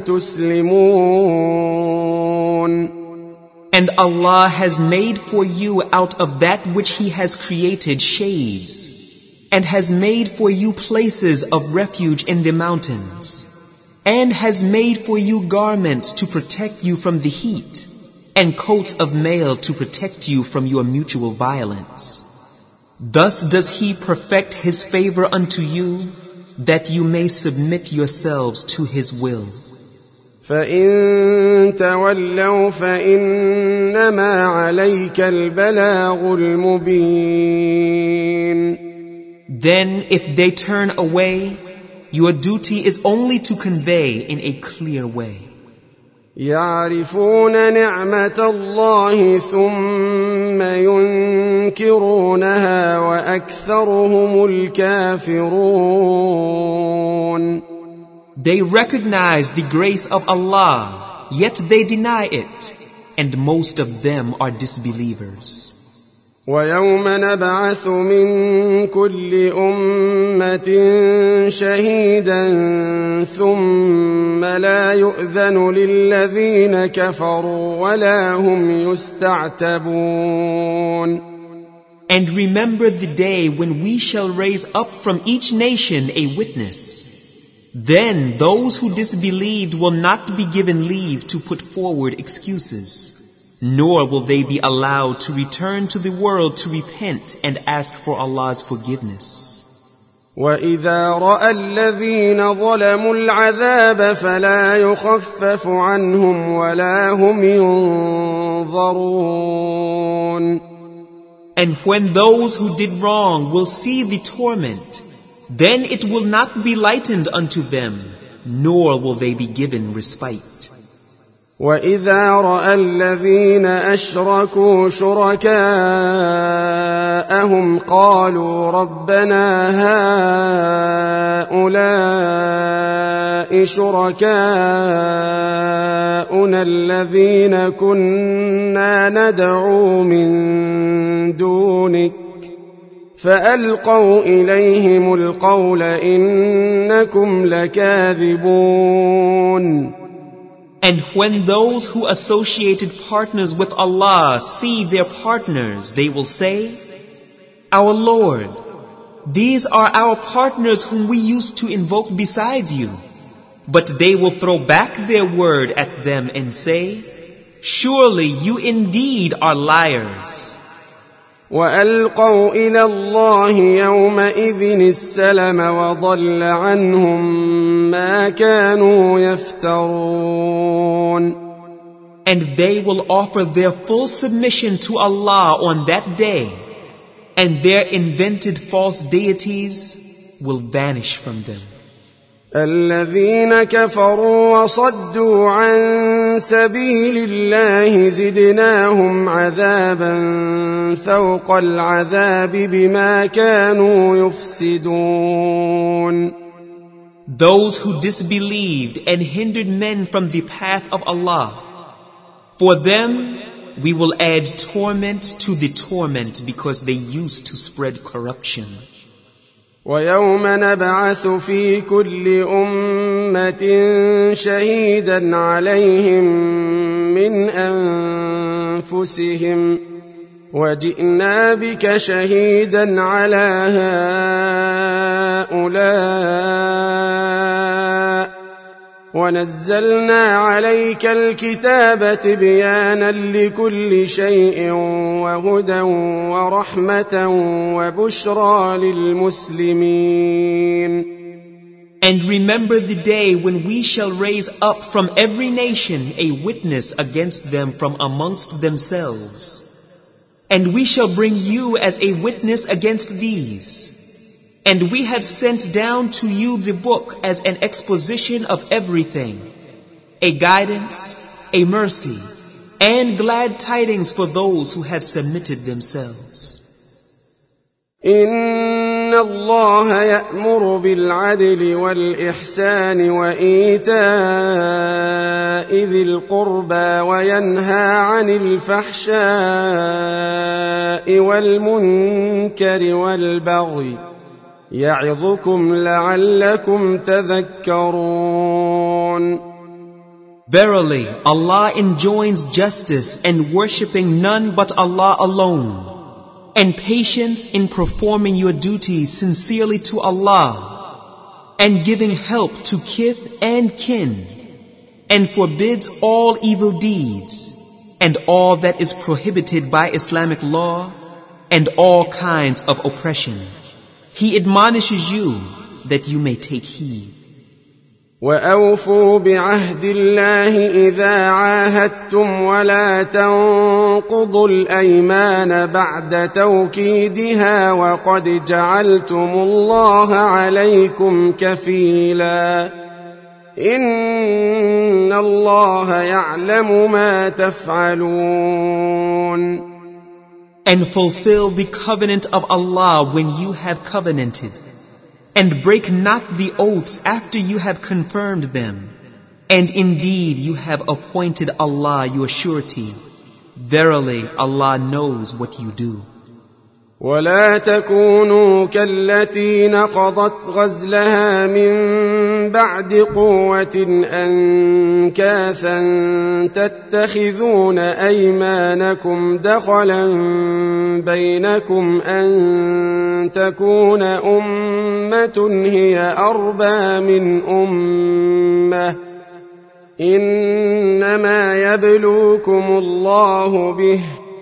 تسلمون. And Allah has made for you out of that which He has created shades, and has made for you places of refuge in the mountains, and has made for you garments to protect you from the heat, and coats of mail to protect you from your mutual violence. Thus does He perfect His favor unto you, that you may submit yourselves to His will. فَإِن تَوَلَّوْا فَإِنَّمَا عَلَيْكَ الْبَلَاغُ الْمُبِينُ. Then if they turn away, your duty is only to convey in a clear way. يَعْرِفُونَ نِعْمَةَ اللَّهِ ثُمَّ ينكرونها وأكثرهم الكافرون. They recognize the grace of Allah, yet they deny it, and most of them are disbelievers. ويوم نبعث من كل أمة شهيدا ثم لا يؤذن للذين كفروا ولا هم يستعتبون. And remember the day when we shall raise up from each nation a witness. Then those who disbelieved will not be given leave to put forward excuses. Nor will they be allowed to return to the world to repent and ask for Allah's forgiveness. وَإِذَا رَأَى الَّذِينَ ظَلَمُوا الْعَذَابَ فَلَا يُخَفَّفُ عَنْهُمْ وَلَا هُمْ يُنظَرُونَ. And when those who did wrong will see the torment, then it will not be lightened unto them, nor will they be given respite. وَإِذَا رَأَى الَّذِينَ أَشْرَكُوا شُرَكَاءَهُمْ قَالُوا رَبَّنَا هَؤُلَاءِ شُرَكَاؤُنَا الَّذِينَ كُنَّا نَدْعُو مِن دُونِكَ فَأَلْقَوْا إِلَيْهِمُ الْقَوْلَ إِنَّكُمْ لَكَاذِبُونَ. And when those who associated partners with Allah see their partners, they will say, Our Lord, these are our partners whom we used to invoke besides you. But they will throw back their word at them and say, Surely you indeed are liars. وَأَلْقَوْا إِلَى اللَّهِ يَوْمَئِذٍ السَّلَمَ وَضَلَّ عَنْهُمْ مَا كَانُوا يَفْتَرُونَ. And they will offer their full submission to Allah on that day, and their invented false deities will vanish from them. الذين كفروا وصدوا عن سبيل الله زدناهم عذابا فوق العذاب بما كانوا يفسدون. Those who disbelieved and hindered men from the path of Allah, for them we will add torment to the torment because they used to spread corruption. وَيَوْمَ نَبْعَثُ فِي كُلِّ أُمَّةٍ شَهِيدًا عَلَيْهِمْ مِنْ أَنفُسِهِمْ وَجِئْنَا بِكَ شَهِيدًا عَلَى هَؤُلَاءِ وَنَزَّلْنَا عَلَيْكَ الْكِتَابَ تِبْيَانًا لِكُلِّ شَيْءٍ وَهُدًى وَرَحْمَةً وَبُشْرَى لِلْمُسْلِمِينَ. And remember the day when we shall raise up from every nation a witness against them from amongst themselves. And we shall bring you as a witness against these. And we have sent down to you the book as an exposition of everything, a guidance, a mercy, and glad tidings for those who have submitted themselves. إِنَّ اللَّهَ يَأْمُرُ بِالْعَدْلِ وَالْإِحْسَانِ وَإِيتَاءِ ذِي الْقُرْبَى وَيَنْهَى عَنِ الْفَحْشَاءِ وَالْمُنكَرِ وَالْبَغْيِ يَعِظُكُمْ لَعَلَّكُمْ تَذَكَّرُونَ. Verily, Allah enjoins justice and worshipping none but Allah alone, and patience in performing your duties sincerely to Allah, and giving help to kith and kin, and forbids all evil deeds, and all that is prohibited by Islamic law, and all kinds of oppression. He admonishes you that you may take heed. وَأَوْفُوا بِعَهْدِ اللَّهِ إِذَا عَاهَدتُّمْ وَلَا تَنقُضُوا الْأَيْمَانَ بَعْدَ تَوْكِيدِهَا وَقَدْ جَعَلْتُمُ اللَّهَ عَلَيْكُمْ كَفِيلًا إِنَّ اللَّهَ يَعْلَمُ مَا تَفْعَلُونَ. And fulfill the covenant of Allah when you have covenanted. And break not the oaths after you have confirmed them. And indeed you have appointed Allah your surety. Verily Allah knows what you do. ولا تكونوا كالتي نقضت غزلها من بعد قوة أنكاثا تتخذون أيمانكم دخلا بينكم أن تكون أمة هي أربى من أمة إنما يبلوكم الله به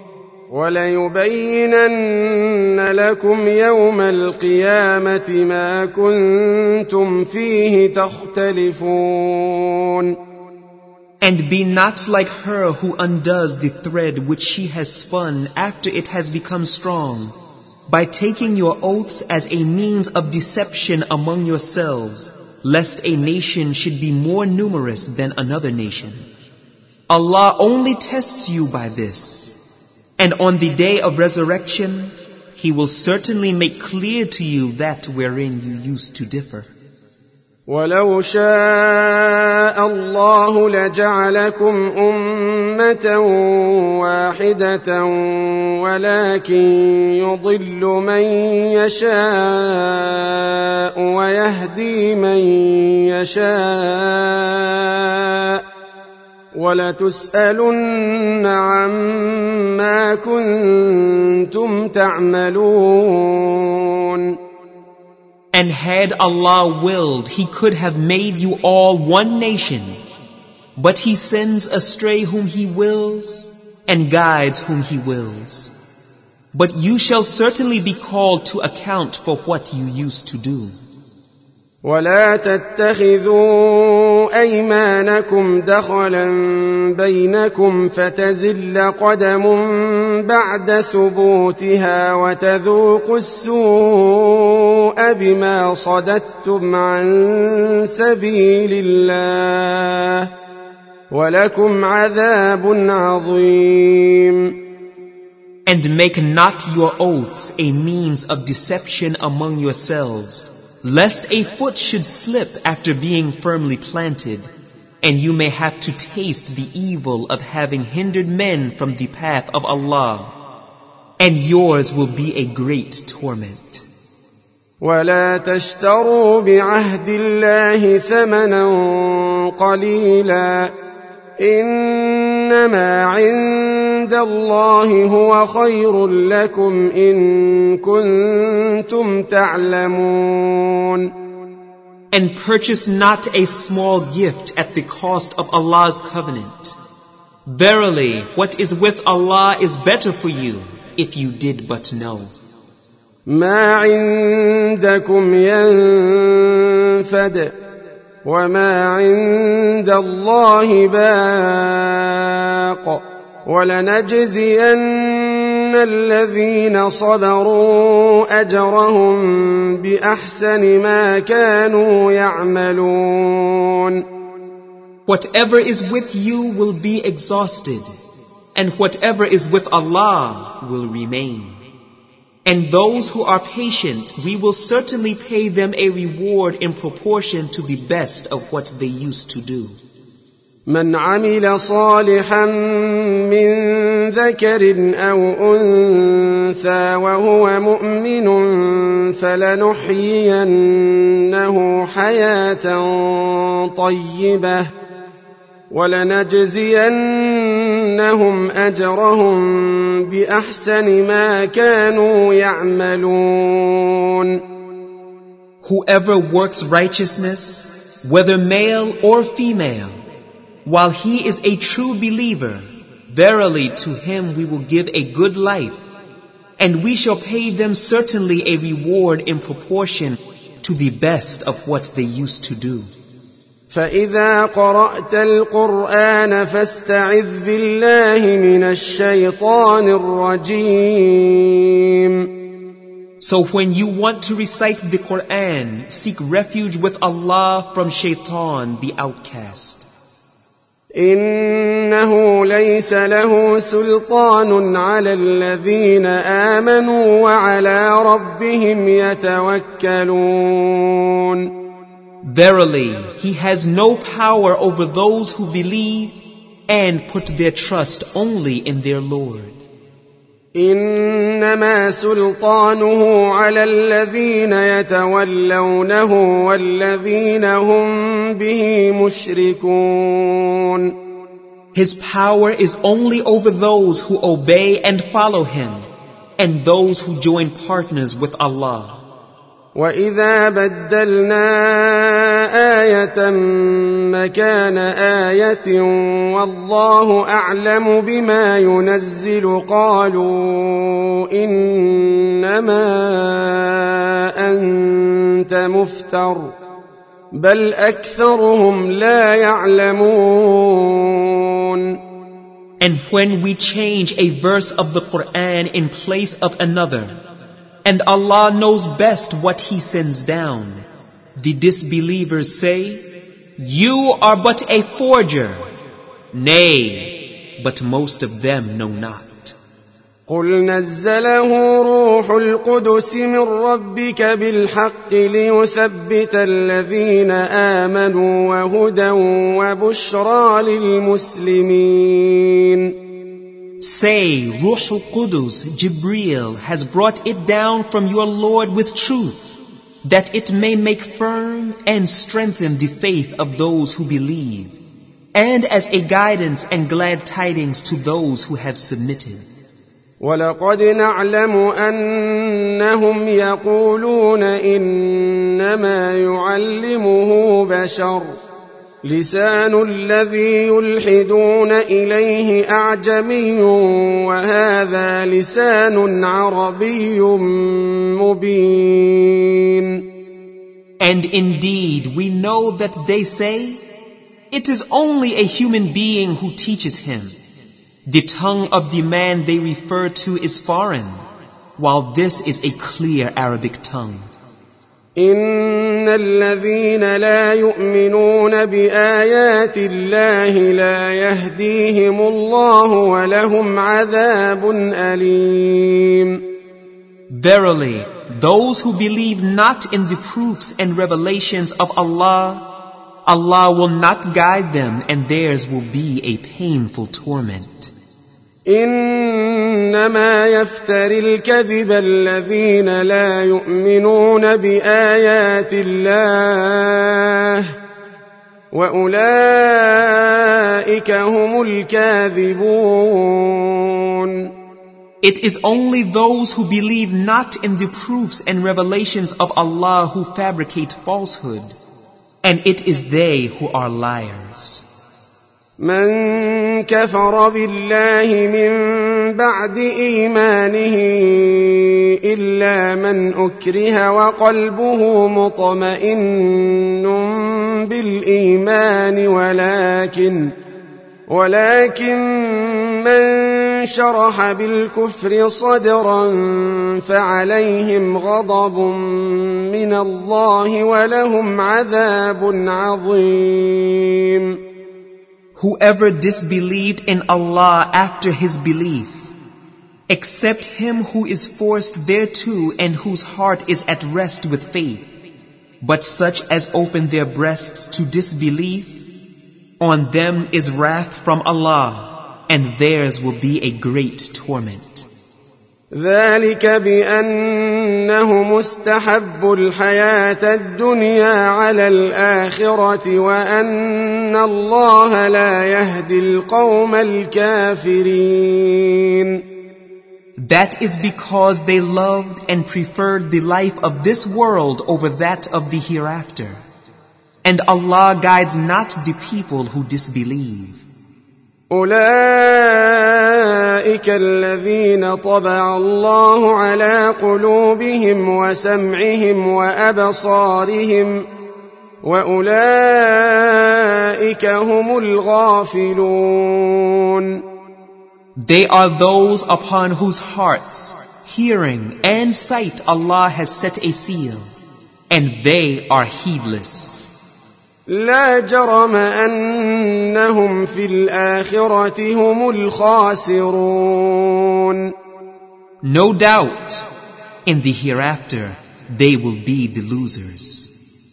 وليبينن لكم يوم القيامة ما كنتم فيه تختلفون. And be not like her who undoes the thread which she has spun after it has become strong, by taking your oaths as a means of deception among yourselves, lest a nation should be more numerous than another nation. Allah only tests you by this. And on the day of resurrection, He will certainly make clear to you that wherein you used to differ. وَلَوْ شَاءَ اللَّهُ لَجَعَلَكُمْ أُمَّةً وَاحِدَةً وَلَكِنْ يُضِلُّ مَنْ يَشَاءُ وَيَهْدِي مَنْ يَشَاءُ وَلَتُسْأَلُنَّ عَمَّا كُنْتُمْ تَعْمَلُونَ. And had Allah willed, He could have made you all one nation. But He sends astray whom He wills, and guides whom He wills. But you shall certainly be called to account for what you used to do. ولا تتخذوا أيمانكم دخلا بينكم فتزل قدم بعد ثبوتها وتذوقوا السوء بما صددتم عن سبيل الله ولكم عذاب عظيم. And make not your oaths a means of deception among yourselves, lest a foot should slip after being firmly planted, and you may have to taste the evil of having hindered men from the path of Allah, and yours will be a great torment. ولا تشتروا بعهد الله ثمنا قليلا إنما عند الله هو خير لكم إن كنتم تعلمون. And purchase not a small gift at the cost of Allah's covenant. Verily, what is with Allah is better for you, if you did but know. ما عندكم ينفد وما عند الله باق ولنجزين الذين صبروا أجرهم بأحسن ما كانوا يعملون. Whatever is with you will be exhausted, and whatever is with Allah will remain. And those who are patient, we will certainly pay them a reward in proportion to the best of what they used to do. من عمل صالحا من ذكر أو أنثى وهو مؤمن فلنحيينه حياة طيبة ولنجزينهم أجرهم بأحسن ما كانوا يعملون. Whoever works righteousness, whether male or female, while he is a true believer, verily to him we will give a good life, and we shall pay them certainly a reward in proportion to the best of what they used to do. فإذا قرأت القرآن فاستعذ بالله من الشيطان الرجيم. So when you want to recite the Quran, seek refuge with Allah from Shaitan the outcast. إنه ليس له سلطان على الذين آمنوا وعلى ربهم يتوكلون. Verily, he has no power over those who believe and put their trust only in their Lord. إنما سلطانه على الذين يتولونه والذين هم به مشركون. His power is only over those who obey and follow him, and those who join partners with Allah. وَإِذَا بَدَّلْنَا آيَةً مَكَانَ آيَةٍ وَاللَّهُ أَعْلَمُ بِمَا يُنَزِّلُ قَالُوا إِنَّمَا أَنْتَ مُفْتَرٍ بَلْ أَكْثَرُهُمْ لَا يَعْلَمُونَ. And when we change a verse of the Quran in place of another, and Allah knows best what He sends down, the disbelievers say, "You are but a forger." Nay, but most of them know not. قُلْ نَزَّلَهُ رُوحُ الْقُدُسِ مِنْ رَبِّكَ بِالْحَقِّ لِيُثَبِّتَ الَّذِينَ آمَنُوا وَهُدًى وَبُشْرَى لِلْمُسْلِمِينَ. Say, Ruh al-Qudus, Jibreel, has brought it down from your Lord with truth, that it may make firm and strengthen the faith of those who believe, and as a guidance and glad tidings to those who have submitted. وَلَقَدْ نَعْلَمُ أَنَّهُمْ يَقُولُونَ إِنَّمَا يُعَلِّمُهُ بَشَرٌ لِسَانُ الَّذِي يُلْحِدُونَ إِلَيْهِ أَعْجَمِيٌّ وَهَذَا لِسَانٌ عَرَبِيٌّ مُبِينٌ. And indeed we know that they say, "It is only a human being who teaches him." The tongue of the man they refer to is foreign, while this is a clear Arabic tongue. إن الذين لا يؤمنون بآيات الله لا يهديهم الله ولهم عذاب أليم. Verily, those who believe not in the proofs and revelations of Allah, Allah will not guide them, and theirs will be a painful torment. إنما يفتري الكذب الذين لا يؤمنون بآيات الله وأولئك هم الكاذبون. It is only those who believe not in the proofs and revelations of Allah who fabricate falsehood, and it is they who are liars. من كفر بالله من بعد إيمانه إلا من أكره وقلبه مطمئن بالإيمان ولكن من شرح بالكفر صدرا فعليهم غضب من الله ولهم عذاب عظيم. Whoever disbelieved in Allah after his belief, except him who is forced thereto and whose heart is at rest with faith, but such as open their breasts to disbelief, on them is wrath from Allah, and theirs will be a great torment. ذلك بأنهم استحبوا الحياة الدنيا على الآخرة وأن الله لا يهدي القوم الكافرين. That is because they loved and preferred the life of this world over that of the hereafter. And Allah guides not the people who disbelieve. أولئك الذين طبع الله على قلوبهم وسمعهم وأبصارهم وأولئك هم الغافلون. They are those upon whose hearts, hearing and sight Allah has set a seal, and they are heedless. لا جرم أنهم في الآخرة هم الخاسرون. No doubt, in the hereafter, they will be the losers.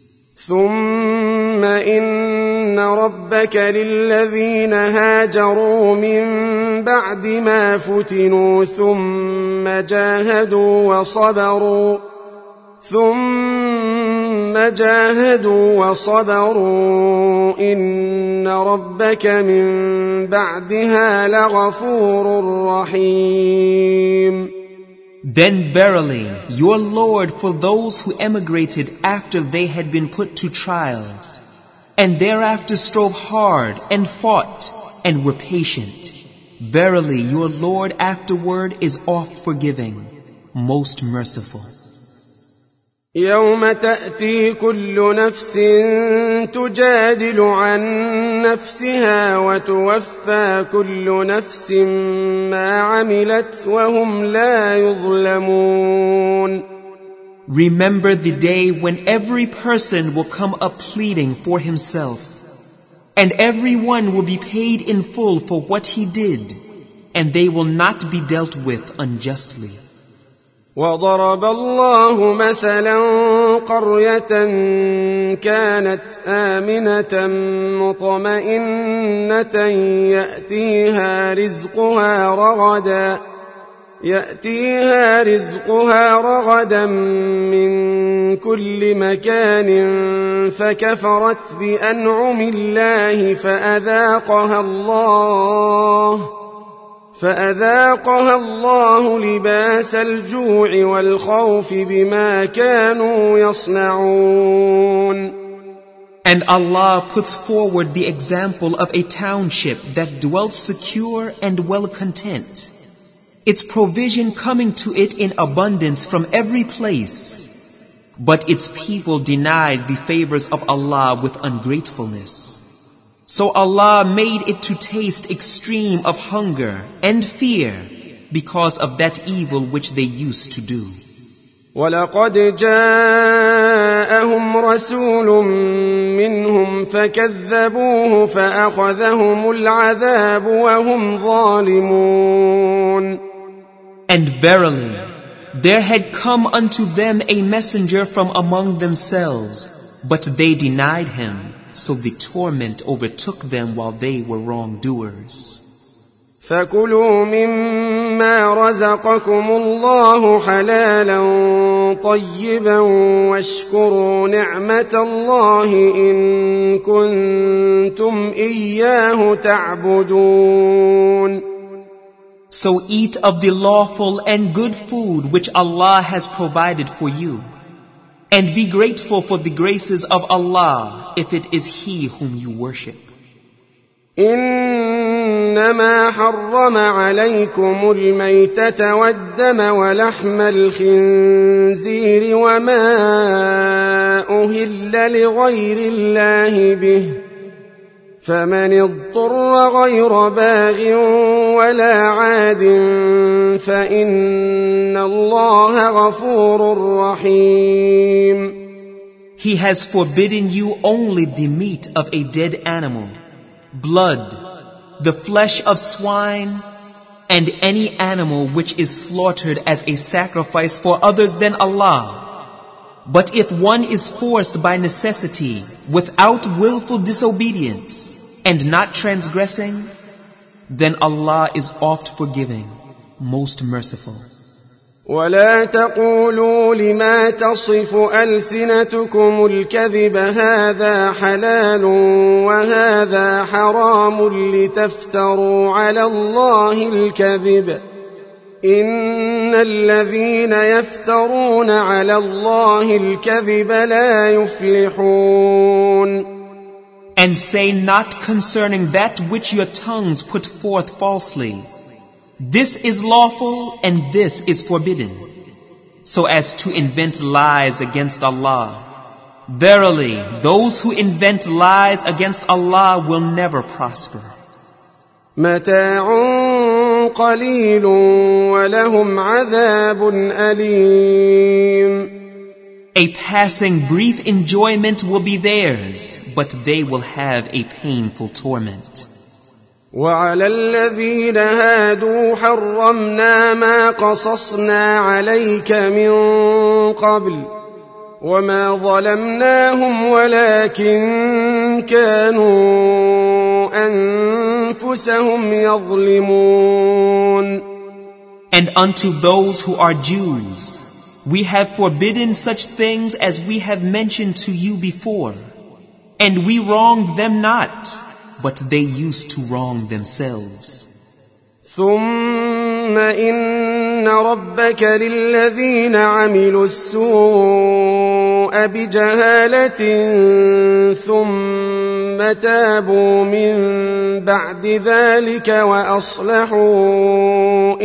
ثم إن ربك للذين هاجروا من بعد ما فتنوا ثم جاهدوا وصبروا إن ربك من بعدها لغفور رحيم. Then verily, your Lord for those who emigrated after they had been put to trials, and thereafter strove hard and fought and were patient. Verily, your Lord afterward is oft forgiving, most merciful. يوم تأتي كل نفس تجادل عن نفسها وتوفى كل نفس ما عملت وهم لا يظلمون. Remember the day when every person will come up pleading for himself, and everyone will be paid in full for what he did, and they will not be dealt with unjustly. وضرب الله مثلا قرية كانت آمنة مطمئنة يأتيها رزقها رغدا من كل مكان فكفرت بأنعم الله فأذاقها الله لباس الجوع والخوف بما كانوا يصنعون. And Allah puts forward the example of a township that dwelt secure and well content, its provision coming to it in abundance from every place. But its people denied the favors of Allah with ungratefulness. So Allah made it to taste extreme of hunger and fear because of that evil which they used to do. وَلَقَدْ جَاءَهُمْ رَسُولٌ مِّنْهُمْ فَكَذَّبُوهُ فَأَخَذَهُمُ الْعَذَابُ وَهُمْ ظَالِمُونَ. And verily, there had come unto them a messenger from among themselves, but they denied him, so the torment overtook them while they were wrongdoers. فَكُلُوا مِمَّا رَزَقَكُمُ اللَّهُ حَلَالًا طَيِّبًا وَاشْكُرُوا نِعْمَةَ اللَّهِ إِن كُنتُمْ إِيَّاهُ تَعْبُدُونَ. So eat of the lawful and good food which Allah has provided for you, and be grateful for the graces of Allah if it is He whom you worship. إنما حرم عليكم الميتة والدم ولحم الخنزير وما أهل لغير الله به فمن اضطر غير باغ ولا عاد فإن الله غفور رحيم. He has forbidden you only the meat of a dead animal, blood, the flesh of swine, and any animal which is slaughtered as a sacrifice for others than Allah. But if one is forced by necessity without willful disobedience and not transgressing, then Allah is oft forgiving, most merciful. ولا تقولوا لما تصف ألسنتكم الكذب هذا حلال وهذا حرام لتفتروا على الله الكذب إن الذين يفترون على الله الكذب لا يفلحون. And say not concerning that which your tongues put forth falsely, this is lawful and this is forbidden, so as to invent lies against Allah. Verily, those who invent lies against Allah will never prosper. متاع قليل ولهم عذاب أليم. A passing brief enjoyment will be theirs, but they will have a painful torment. وعلى الذين هادوا حرمنا ما قصصنا عليك من قبل وما ظلمناهم ولكن كانوا أنفسهم يظلمون. And unto those who are Jews, we have forbidden such things as we have mentioned to you before, and we wronged them not, but they used to wrong themselves. ثم إن ربك للذين عملوا السوء بجهالة ثم تابوا من بعد ذلك وأصلحوا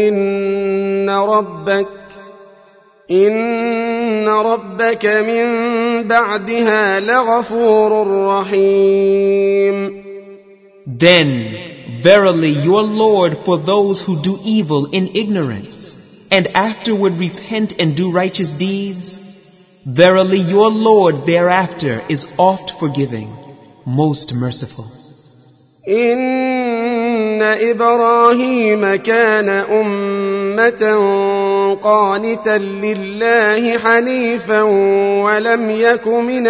إن ربك من بعدها لغفور رحيم. Then, verily your Lord for those who do evil in ignorance, and afterward repent and do righteous deeds, verily your Lord thereafter is oft forgiving, most merciful. إن إبراهيم كان أمة قانتا لله حنيفا ولم يك من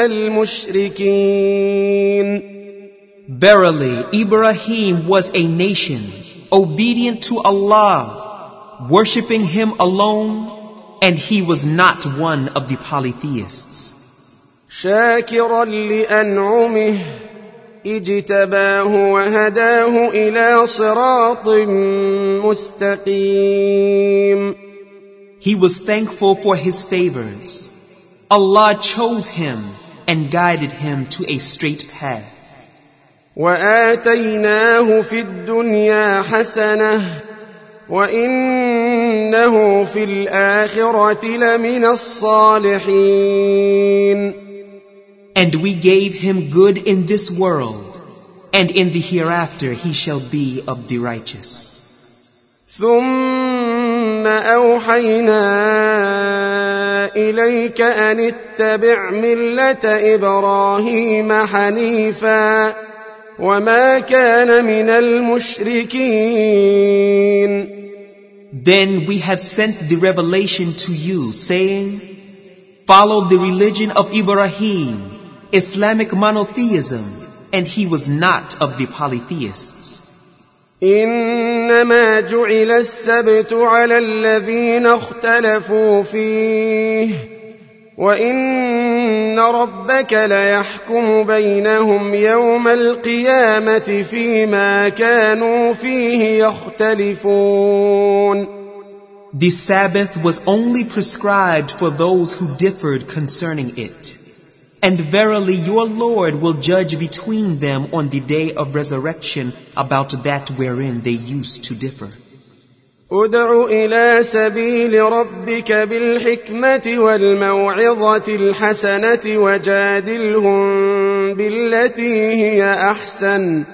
المشركين. Verily, Ibrahim was a nation, obedient to Allah, worshipping Him alone, and he was not one of the polytheists. شاكرا لأنعمه اجتباه وهداه إلى صراط مستقيم. He was thankful for His favors. Allah chose him and guided him to a straight path. وآتيناه في الدنيا حسنة وإنه في الآخرة لمن الصالحين. And we gave him good in this world, and in the hereafter he shall be of the righteous. ثم أوحينا إليك أن اتبع ملة إبراهيم حنيفا وما كان من المشركين. Then we have sent the revelation to you, saying, follow the religion of Ibrahim, Islamic monotheism, and he was not of the polytheists. إنما جعل السبت على الذين اختلفوا فيه وإن ربك ليحكم بينهم يوم القيامة فيما كانوا فيه يختلفون. The Sabbath was only prescribed for those who differed concerning it. And verily your Lord will judge between them on the day of resurrection about that wherein they used to differ. ادع إلى سبيل ربك بالحكمة والموعظة الحسنة وجادلهم بالتي هي أحسن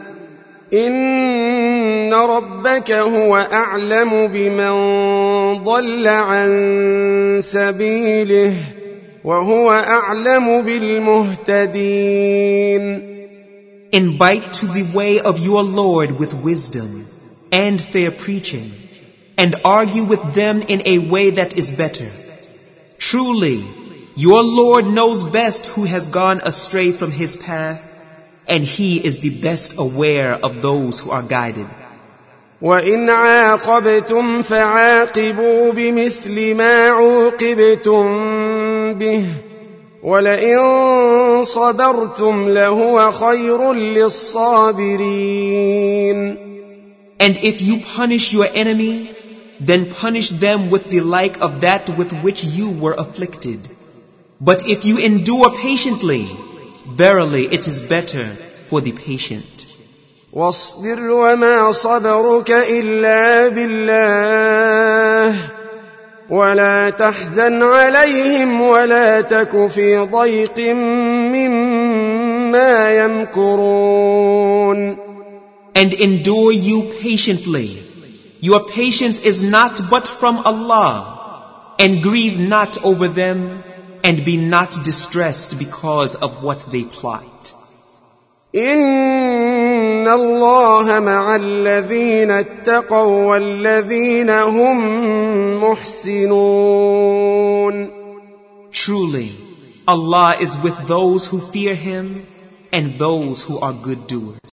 إن ربك هو أعلم بمن ضل عن سبيله وهو أعلم بالمهتدين. Invite to the way of your Lord with wisdom and fair preaching, and argue with them in a way that is better. Truly, your Lord knows best who has gone astray from his path, and he is the best aware of those who are guided. وَإِنْ عَاقَبْتُمْ فَعَاقِبُوا بِمِثْلِ مَا عُوقِبْتُمْ بِهِ وَلَئِنْ صَبَرْتُمْ لَهُوَ خَيْرٌ لِلصَّابِرِينَ. And if you punish your enemy, then punish them with the like of that with which you were afflicted. But if you endure patiently, verily it is better for the patient. واصبر وما صبرك إلا بالله ولا تحزن عليهم ولا تك في ضيق مما يمكرون. And endure you patiently. Your patience is not but from Allah, and grieve not over them, and be not distressed because of what they plot. إن الله مع الذين اتقوا والذين هم محسنون. Truly, Allah is with those who fear Him and those who are good doers.